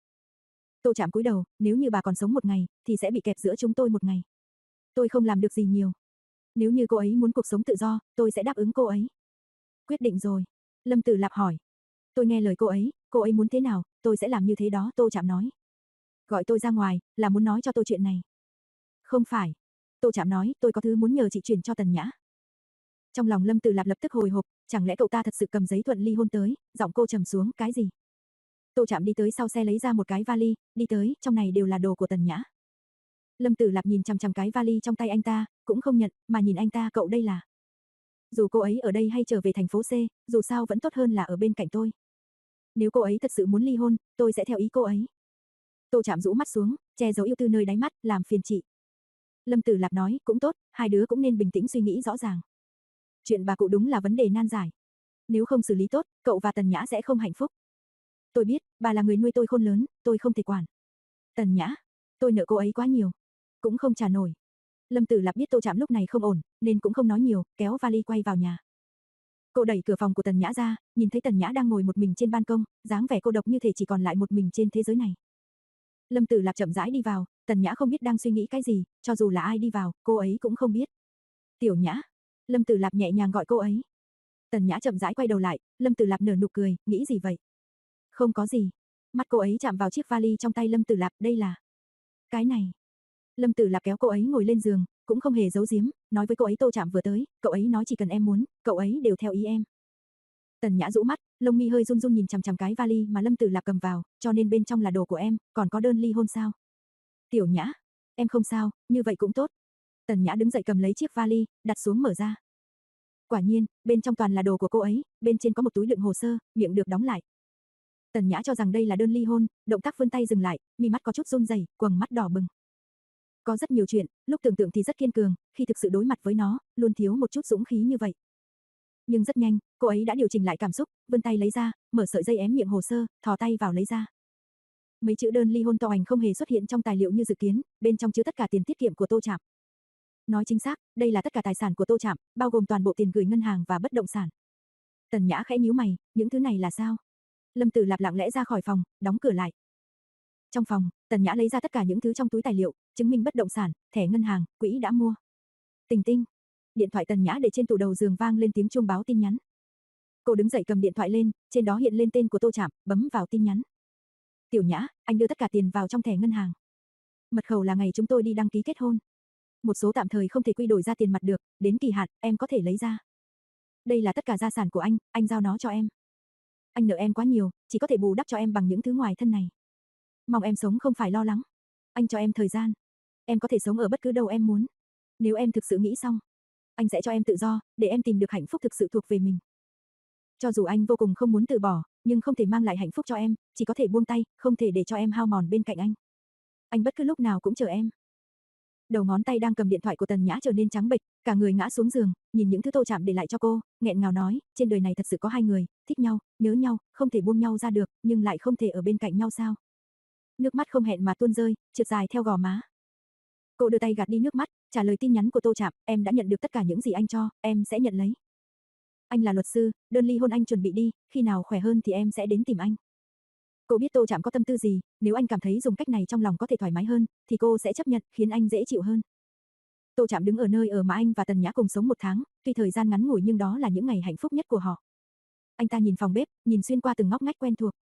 Tô Trạm cúi đầu, nếu như bà còn sống một ngày, thì sẽ bị kẹp giữa chúng tôi một ngày. Tôi không làm được gì nhiều. Nếu như cô ấy muốn cuộc sống tự do, tôi sẽ đáp ứng cô ấy. Quyết định rồi. Lâm Tử Lạp hỏi. Tôi nghe lời cô ấy, cô ấy muốn thế nào, tôi sẽ làm như thế đó, Tô Trạm nói. Gọi tôi ra ngoài, là muốn nói cho tôi chuyện này. Không phải. Tô Trạm nói, tôi có thứ muốn nhờ chị chuyển cho Tần Nhã. Trong lòng Lâm Tử Lạp lập tức hồi hộp, chẳng lẽ cậu ta thật sự cầm giấy thuận ly hôn tới, giọng cô trầm xuống, cái gì? Tô Trạm đi tới sau xe lấy ra một cái vali, đi tới, trong này đều là đồ của Tần Nhã. Lâm Tử Lạp nhìn chằm chằm cái vali trong tay anh ta, cũng không nhận, mà nhìn anh ta, cậu đây là. Dù cô ấy ở đây hay trở về thành phố C, dù sao vẫn tốt hơn là ở bên cạnh tôi. Nếu cô ấy thật sự muốn ly hôn, tôi sẽ theo ý cô ấy. Tô Trạm rũ mắt xuống, che giấu yêu tư nơi đáy mắt, làm phiền chị. Lâm Tử Lạp nói, cũng tốt, hai đứa cũng nên bình tĩnh suy nghĩ rõ ràng. Chuyện bà cụ đúng là vấn đề nan giải. Nếu không xử lý tốt, cậu và Tần Nhã sẽ không hạnh phúc. Tôi biết, bà là người nuôi tôi khôn lớn, tôi không thể quản. Tần Nhã, tôi nợ cô ấy quá nhiều, cũng không trả nổi. Lâm Tử Lạp biết Tô Trạm lúc này không ổn, nên cũng không nói nhiều, kéo vali quay vào nhà. Cô đẩy cửa phòng của Tần Nhã ra, nhìn thấy Tần Nhã đang ngồi một mình trên ban công, dáng vẻ cô độc như thể chỉ còn lại một mình trên thế giới này. Lâm Tử Lạp chậm rãi đi vào, Tần Nhã không biết đang suy nghĩ cái gì, cho dù là ai đi vào, cô ấy cũng không biết. Tiểu Nhã. Lâm Tử Lạp nhẹ nhàng gọi cô ấy. Tần Nhã chậm rãi quay đầu lại, Lâm Tử Lạp nở nụ cười, nghĩ gì vậy? Không có gì. Mắt cô ấy chạm vào chiếc vali trong tay Lâm Tử Lạp, đây là. Cái này. Lâm Tử Lạp kéo cô ấy ngồi lên giường, cũng không hề giấu giếm, nói với cô ấy Tô Trạm vừa tới, cậu ấy nói chỉ cần em muốn, cậu ấy đều theo ý em. Tần Nhã rũ mắt, lông mi hơi run run nhìn chằm chằm cái vali mà Lâm Tử Lạp cầm vào, cho nên bên trong là đồ của em, còn có đơn ly hôn sao? Tiểu Nhã, em không sao, như vậy cũng tốt. Tần Nhã đứng dậy cầm lấy chiếc vali, đặt xuống mở ra. Quả nhiên, bên trong toàn là đồ của cô ấy, bên trên có một túi đựng hồ sơ, miệng được đóng lại. Tần Nhã cho rằng đây là đơn ly hôn, động tác vươn tay dừng lại, mi mắt có chút run rẩy, quầng mắt đỏ bừng. Có rất nhiều chuyện, lúc tưởng tượng thì rất kiên cường, khi thực sự đối mặt với nó, luôn thiếu một chút dũng khí như vậy. Nhưng rất nhanh, cô ấy đã điều chỉnh lại cảm xúc, vươn tay lấy ra, mở sợi dây ém miệng hồ sơ, thò tay vào lấy ra. Mấy chữ đơn ly hôn to ảnh không hề xuất hiện trong tài liệu như dự kiến, bên trong chứa tất cả tiền tiết kiệm của Tô Trạm. Nói chính xác, đây là tất cả tài sản của Tô Trạm, bao gồm toàn bộ tiền gửi ngân hàng và bất động sản. Tần Nhã khẽ nhíu mày, những thứ này là sao? Lâm Tử Lạp lặng lẽ ra khỏi phòng, đóng cửa lại. Trong phòng, Tần Nhã lấy ra tất cả những thứ trong túi tài liệu, chứng minh bất động sản, thẻ ngân hàng, quỹ đã mua. Tình tinh. Điện thoại Tần Nhã để trên tủ đầu giường vang lên tiếng chuông báo tin nhắn. Cô đứng dậy cầm điện thoại lên, trên đó hiện lên tên của Tô Trạm, bấm vào tin nhắn. Tiểu Nhã, anh đưa tất cả tiền vào trong thẻ ngân hàng. Mật khẩu là ngày chúng tôi đi đăng ký kết hôn. Một số tạm thời không thể quy đổi ra tiền mặt được, đến kỳ hạn, em có thể lấy ra. Đây là tất cả gia sản của anh, anh giao nó cho em. Anh nợ em quá nhiều, chỉ có thể bù đắp cho em bằng những thứ ngoài thân này. Mong em sống không phải lo lắng. Anh cho em thời gian. Em có thể sống ở bất cứ đâu em muốn. Nếu em thực sự nghĩ xong, anh sẽ cho em tự do, để em tìm được hạnh phúc thực sự thuộc về mình. Cho dù anh vô cùng không muốn từ bỏ, nhưng không thể mang lại hạnh phúc cho em, chỉ có thể buông tay, không thể để cho em hao mòn bên cạnh anh. Anh bất cứ lúc nào cũng chờ em. Đầu ngón tay đang cầm điện thoại của Tần Nhã trở nên trắng bệch, cả người ngã xuống giường, nhìn những thứ Tô Trạm để lại cho cô, nghẹn ngào nói, trên đời này thật sự có hai người, thích nhau, nhớ nhau, không thể buông nhau ra được, nhưng lại không thể ở bên cạnh nhau sao? Nước mắt không hẹn mà tuôn rơi, trượt dài theo gò má. Cô đưa tay gạt đi nước mắt, trả lời tin nhắn của Tô Trạm, em đã nhận được tất cả những gì anh cho, em sẽ nhận lấy. Anh là luật sư, đơn ly hôn anh chuẩn bị đi, khi nào khỏe hơn thì em sẽ đến tìm anh. Cô biết Tô Trạm có tâm tư gì, nếu anh cảm thấy dùng cách này trong lòng có thể thoải mái hơn, thì cô sẽ chấp nhận, khiến anh dễ chịu hơn. Tô Trạm đứng ở nơi ở mà anh và Tần Nhã cùng sống một tháng, tuy thời gian ngắn ngủi nhưng đó là những ngày hạnh phúc nhất của họ. Anh ta nhìn phòng bếp, nhìn xuyên qua từng ngóc ngách quen thuộc.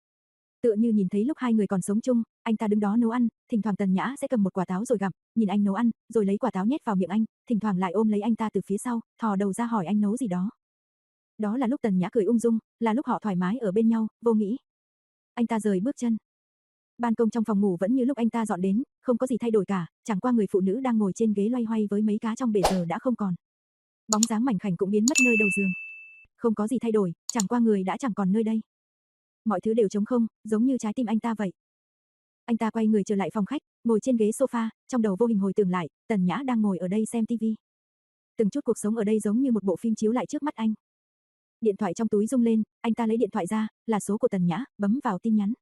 Tựa như nhìn thấy lúc hai người còn sống chung, anh ta đứng đó nấu ăn, thỉnh thoảng Tần Nhã sẽ cầm một quả táo rồi gặm, nhìn anh nấu ăn, rồi lấy quả táo nhét vào miệng anh, thỉnh thoảng lại ôm lấy anh ta từ phía sau, thò đầu ra hỏi anh nấu gì đó. Đó là lúc Tần Nhã cười ung dung, là lúc họ thoải mái ở bên nhau, vô nghĩ. Anh ta rời bước chân. Ban công trong phòng ngủ vẫn như lúc anh ta dọn đến, không có gì thay đổi cả, chẳng qua người phụ nữ đang ngồi trên ghế loay hoay với mấy cá trong bể giờ đã không còn. Bóng dáng mảnh khảnh cũng biến mất nơi đầu giường. Không có gì thay đổi, chẳng qua người đã chẳng còn nơi đây. Mọi thứ đều trống không, giống như trái tim anh ta vậy. Anh ta quay người trở lại phòng khách, ngồi trên ghế sofa, trong đầu vô hình hồi tưởng lại, Tần Nhã đang ngồi ở đây xem tivi. Từng chút cuộc sống ở đây giống như một bộ phim chiếu lại trước mắt anh. Điện thoại trong túi rung lên, anh ta lấy điện thoại ra, là số của Tần Nhã, bấm vào tin nhắn.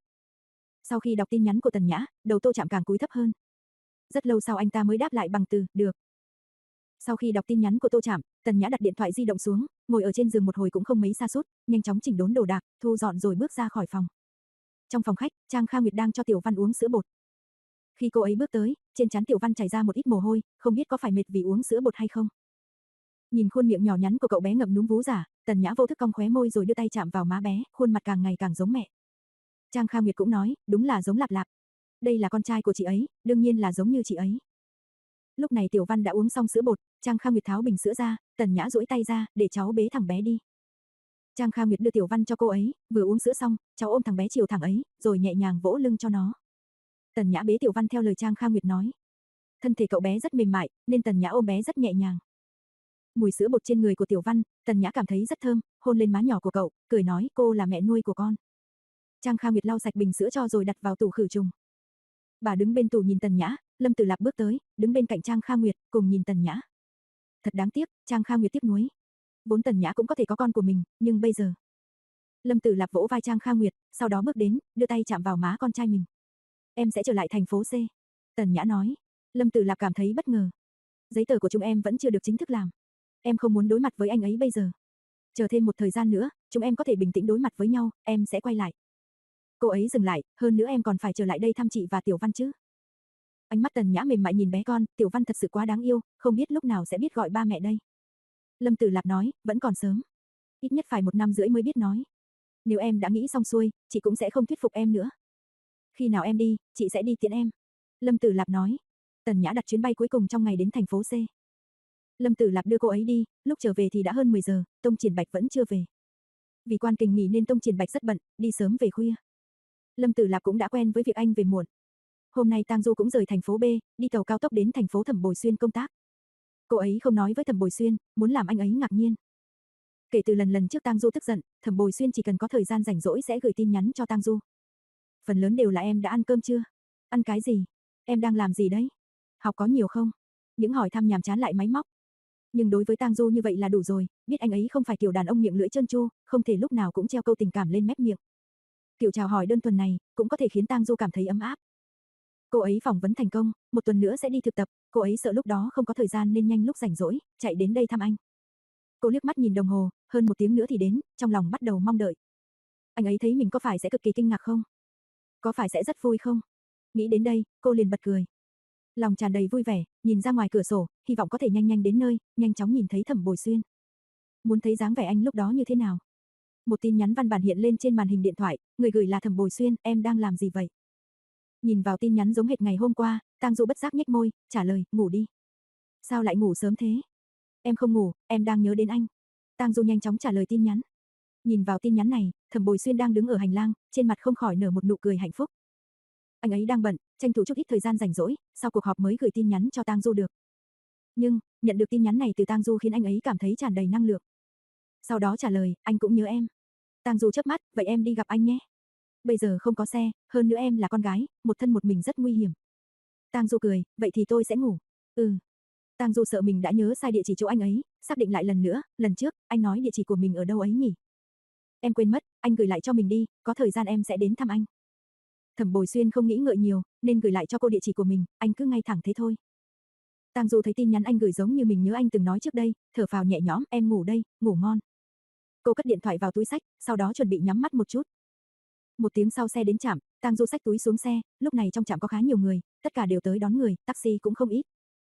Sau khi đọc tin nhắn của Tần Nhã, đầu Tô Trạm càng cúi thấp hơn. Rất lâu sau anh ta mới đáp lại bằng từ, được. Sau khi đọc tin nhắn của Tô Trạm, Tần Nhã đặt điện thoại di động xuống, ngồi ở trên giường một hồi cũng không mấy sa sút, nhanh chóng chỉnh đốn đồ đạc, thu dọn rồi bước ra khỏi phòng. Trong phòng khách, Trang Kha Nguyệt đang cho Tiểu Văn uống sữa bột. Khi cô ấy bước tới, trên trán Tiểu Văn chảy ra một ít mồ hôi, không biết có phải mệt vì uống sữa bột hay không. Nhìn khuôn miệng nhỏ nhắn của cậu bé ngậm núm vú giả, Tần Nhã vô thức cong khóe môi rồi đưa tay chạm vào má bé, khuôn mặt càng ngày càng giống mẹ. Trang Kha Nguyệt cũng nói, đúng là giống Lạp Lạp. Đây là con trai của chị ấy, đương nhiên là giống như chị ấy. Lúc này Tiểu Văn đã uống xong sữa bột, Trang Kha Nguyệt tháo bình sữa ra, Tần Nhã duỗi tay ra, để cháu bế thằng bé đi. Trang Kha Nguyệt đưa Tiểu Văn cho cô ấy, vừa uống sữa xong, cháu ôm thằng bé chiều thẳng ấy, rồi nhẹ nhàng vỗ lưng cho nó. Tần Nhã bế Tiểu Văn theo lời Trang Kha Nguyệt nói. Thân thể cậu bé rất mềm mại, nên Tần Nhã ôm bé rất nhẹ nhàng. Mùi sữa bột trên người của Tiểu Văn, Tần Nhã cảm thấy rất thơm, hôn lên má nhỏ của cậu, cười nói cô là mẹ nuôi của con. Trang Kha Nguyệt lau sạch bình sữa cho rồi đặt vào tủ khử trùng. Bà đứng bên tủ nhìn Tần Nhã, Lâm Tử Lạp bước tới, đứng bên cạnh Trang Kha Nguyệt, cùng nhìn Tần Nhã. Thật đáng tiếc, Trang Kha Nguyệt tiếc nuối. Vốn Tần Nhã cũng có thể có con của mình, nhưng bây giờ. Lâm Tử Lạp vỗ vai Trang Kha Nguyệt, sau đó bước đến, đưa tay chạm vào má con trai mình. Em sẽ trở lại thành phố C. Tần Nhã nói. Lâm Tử Lạp cảm thấy bất ngờ. Giấy tờ của chúng em vẫn chưa được chính thức làm. Em không muốn đối mặt với anh ấy bây giờ. Chờ thêm một thời gian nữa, chúng em có thể bình tĩnh đối mặt với nhau, em sẽ quay lại. Cô ấy dừng lại, hơn nữa em còn phải trở lại đây thăm chị và Tiểu Văn chứ. Ánh mắt Tần Nhã mềm mại nhìn bé con, Tiểu Văn thật sự quá đáng yêu, không biết lúc nào sẽ biết gọi ba mẹ đây. Lâm Tử Lạp nói, vẫn còn sớm. Ít nhất phải một năm rưỡi mới biết nói. Nếu em đã nghĩ xong xuôi, chị cũng sẽ không thuyết phục em nữa. Khi nào em đi, chị sẽ đi tiễn em. Lâm Tử Lạp nói. Tần Nhã đặt chuyến bay cuối cùng trong ngày đến thành phố C. Lâm Tử Lạp đưa cô ấy đi, lúc trở về thì đã hơn mười giờ, Tông Triển Bạch vẫn chưa về. Vì quan kình nghỉ nên Tông Triển Bạch rất bận, đi sớm về khuya. Lâm Tử Lạp cũng đã quen với việc anh về muộn. Hôm nay Tang Du cũng rời thành phố B, đi tàu cao tốc đến thành phố Thẩm Bồi Xuyên công tác. Cô ấy không nói với Thẩm Bồi Xuyên, muốn làm anh ấy ngạc nhiên. Kể từ lần lần trước Tang Du tức giận, Thẩm Bồi Xuyên chỉ cần có thời gian rảnh rỗi sẽ gửi tin nhắn cho Tang Du. Phần lớn đều là em đã ăn cơm chưa? Ăn cái gì? Em đang làm gì đấy? Học có nhiều không? Những hỏi thăm nhàm chán lại máy móc. Nhưng đối với Tang Du như vậy là đủ rồi, biết anh ấy không phải kiểu đàn ông miệng lưỡi trơn tru, không thể lúc nào cũng treo câu tình cảm lên mép miệng. Kiểu chào hỏi đơn thuần này, cũng có thể khiến Tang Du cảm thấy ấm áp. Cô ấy phỏng vấn thành công, một tuần nữa sẽ đi thực tập, cô ấy sợ lúc đó không có thời gian nên nhanh lúc rảnh rỗi, chạy đến đây thăm anh. Cô liếc mắt nhìn đồng hồ, hơn một tiếng nữa thì đến, trong lòng bắt đầu mong đợi. Anh ấy thấy mình có phải sẽ cực kỳ kinh ngạc không? Có phải sẽ rất vui không? Nghĩ đến đây, cô liền bật cười. Lòng tràn đầy vui vẻ, nhìn ra ngoài cửa sổ, hy vọng có thể nhanh nhanh đến nơi, nhanh chóng nhìn thấy Thẩm Bồi Xuyên. Muốn thấy dáng vẻ anh lúc đó như thế nào? Một tin nhắn văn bản hiện lên trên màn hình điện thoại, người gửi là Thẩm Bồi Xuyên, em đang làm gì vậy? Nhìn vào tin nhắn giống hệt ngày hôm qua, Tang Du bất giác nhếch môi, trả lời, ngủ đi. Sao lại ngủ sớm thế? Em không ngủ, em đang nhớ đến anh. Tang Du nhanh chóng trả lời tin nhắn. Nhìn vào tin nhắn này, Thẩm Bồi Xuyên đang đứng ở hành lang, trên mặt không khỏi nở một nụ cười hạnh phúc. Anh ấy đang bận, tranh thủ chút ít thời gian rảnh rỗi, sau cuộc họp mới gửi tin nhắn cho Tang Du được. Nhưng, nhận được tin nhắn này từ Tang Du khiến anh ấy cảm thấy tràn đầy năng lượng. Sau đó trả lời, anh cũng nhớ em. Tang Du chớp mắt, vậy em đi gặp anh nhé. Bây giờ không có xe, hơn nữa em là con gái, một thân một mình rất nguy hiểm. Tang Du cười, vậy thì tôi sẽ ngủ. Ừ. Tang Du sợ mình đã nhớ sai địa chỉ chỗ anh ấy, xác định lại lần nữa, lần trước, anh nói địa chỉ của mình ở đâu ấy nhỉ? Em quên mất, anh gửi lại cho mình đi, có thời gian em sẽ đến thăm anh. Thẩm Bồi Xuyên không nghĩ ngợi nhiều, nên gửi lại cho cô địa chỉ của mình, anh cứ ngay thẳng thế thôi. Tang Du thấy tin nhắn anh gửi giống như mình nhớ anh từng nói trước đây, thở phào nhẹ nhõm, em ngủ đây, ngủ ngon. Cô cất điện thoại vào túi xách, sau đó chuẩn bị nhắm mắt một chút. Một tiếng sau xe đến trạm, Tang Du xách túi xuống xe, lúc này trong trạm có khá nhiều người, tất cả đều tới đón người, taxi cũng không ít.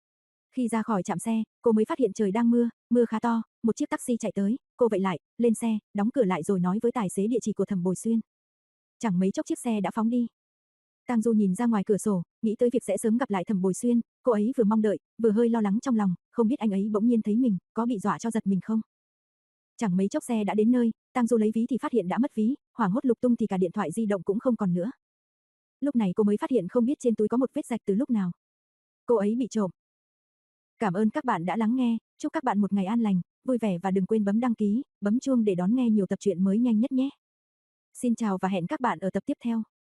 Khi ra khỏi trạm xe, cô mới phát hiện trời đang mưa, mưa khá to, một chiếc taxi chạy tới, cô vậy lại, lên xe, đóng cửa lại rồi nói với tài xế địa chỉ của Thẩm Bồi Xuyên. Chẳng mấy chốc chiếc xe đã phóng đi. Tang Du nhìn ra ngoài cửa sổ, nghĩ tới việc sẽ sớm gặp lại Thẩm Bồi Xuyên, cô ấy vừa mong đợi, vừa hơi lo lắng trong lòng, không biết anh ấy bỗng nhiên thấy mình, có bị dọa cho giật mình không? Chẳng mấy chốc xe đã đến nơi, Tang Du lấy ví thì phát hiện đã mất ví, hoảng hốt lục tung thì cả điện thoại di động cũng không còn nữa. Lúc này cô mới phát hiện không biết trên túi có một vết rạch từ lúc nào. Cô ấy bị trộm. Cảm ơn các bạn đã lắng nghe, chúc các bạn một ngày an lành, vui vẻ và đừng quên bấm đăng ký, bấm chuông để đón nghe nhiều tập truyện mới nhanh nhất nhé. Xin chào và hẹn các bạn ở tập tiếp theo.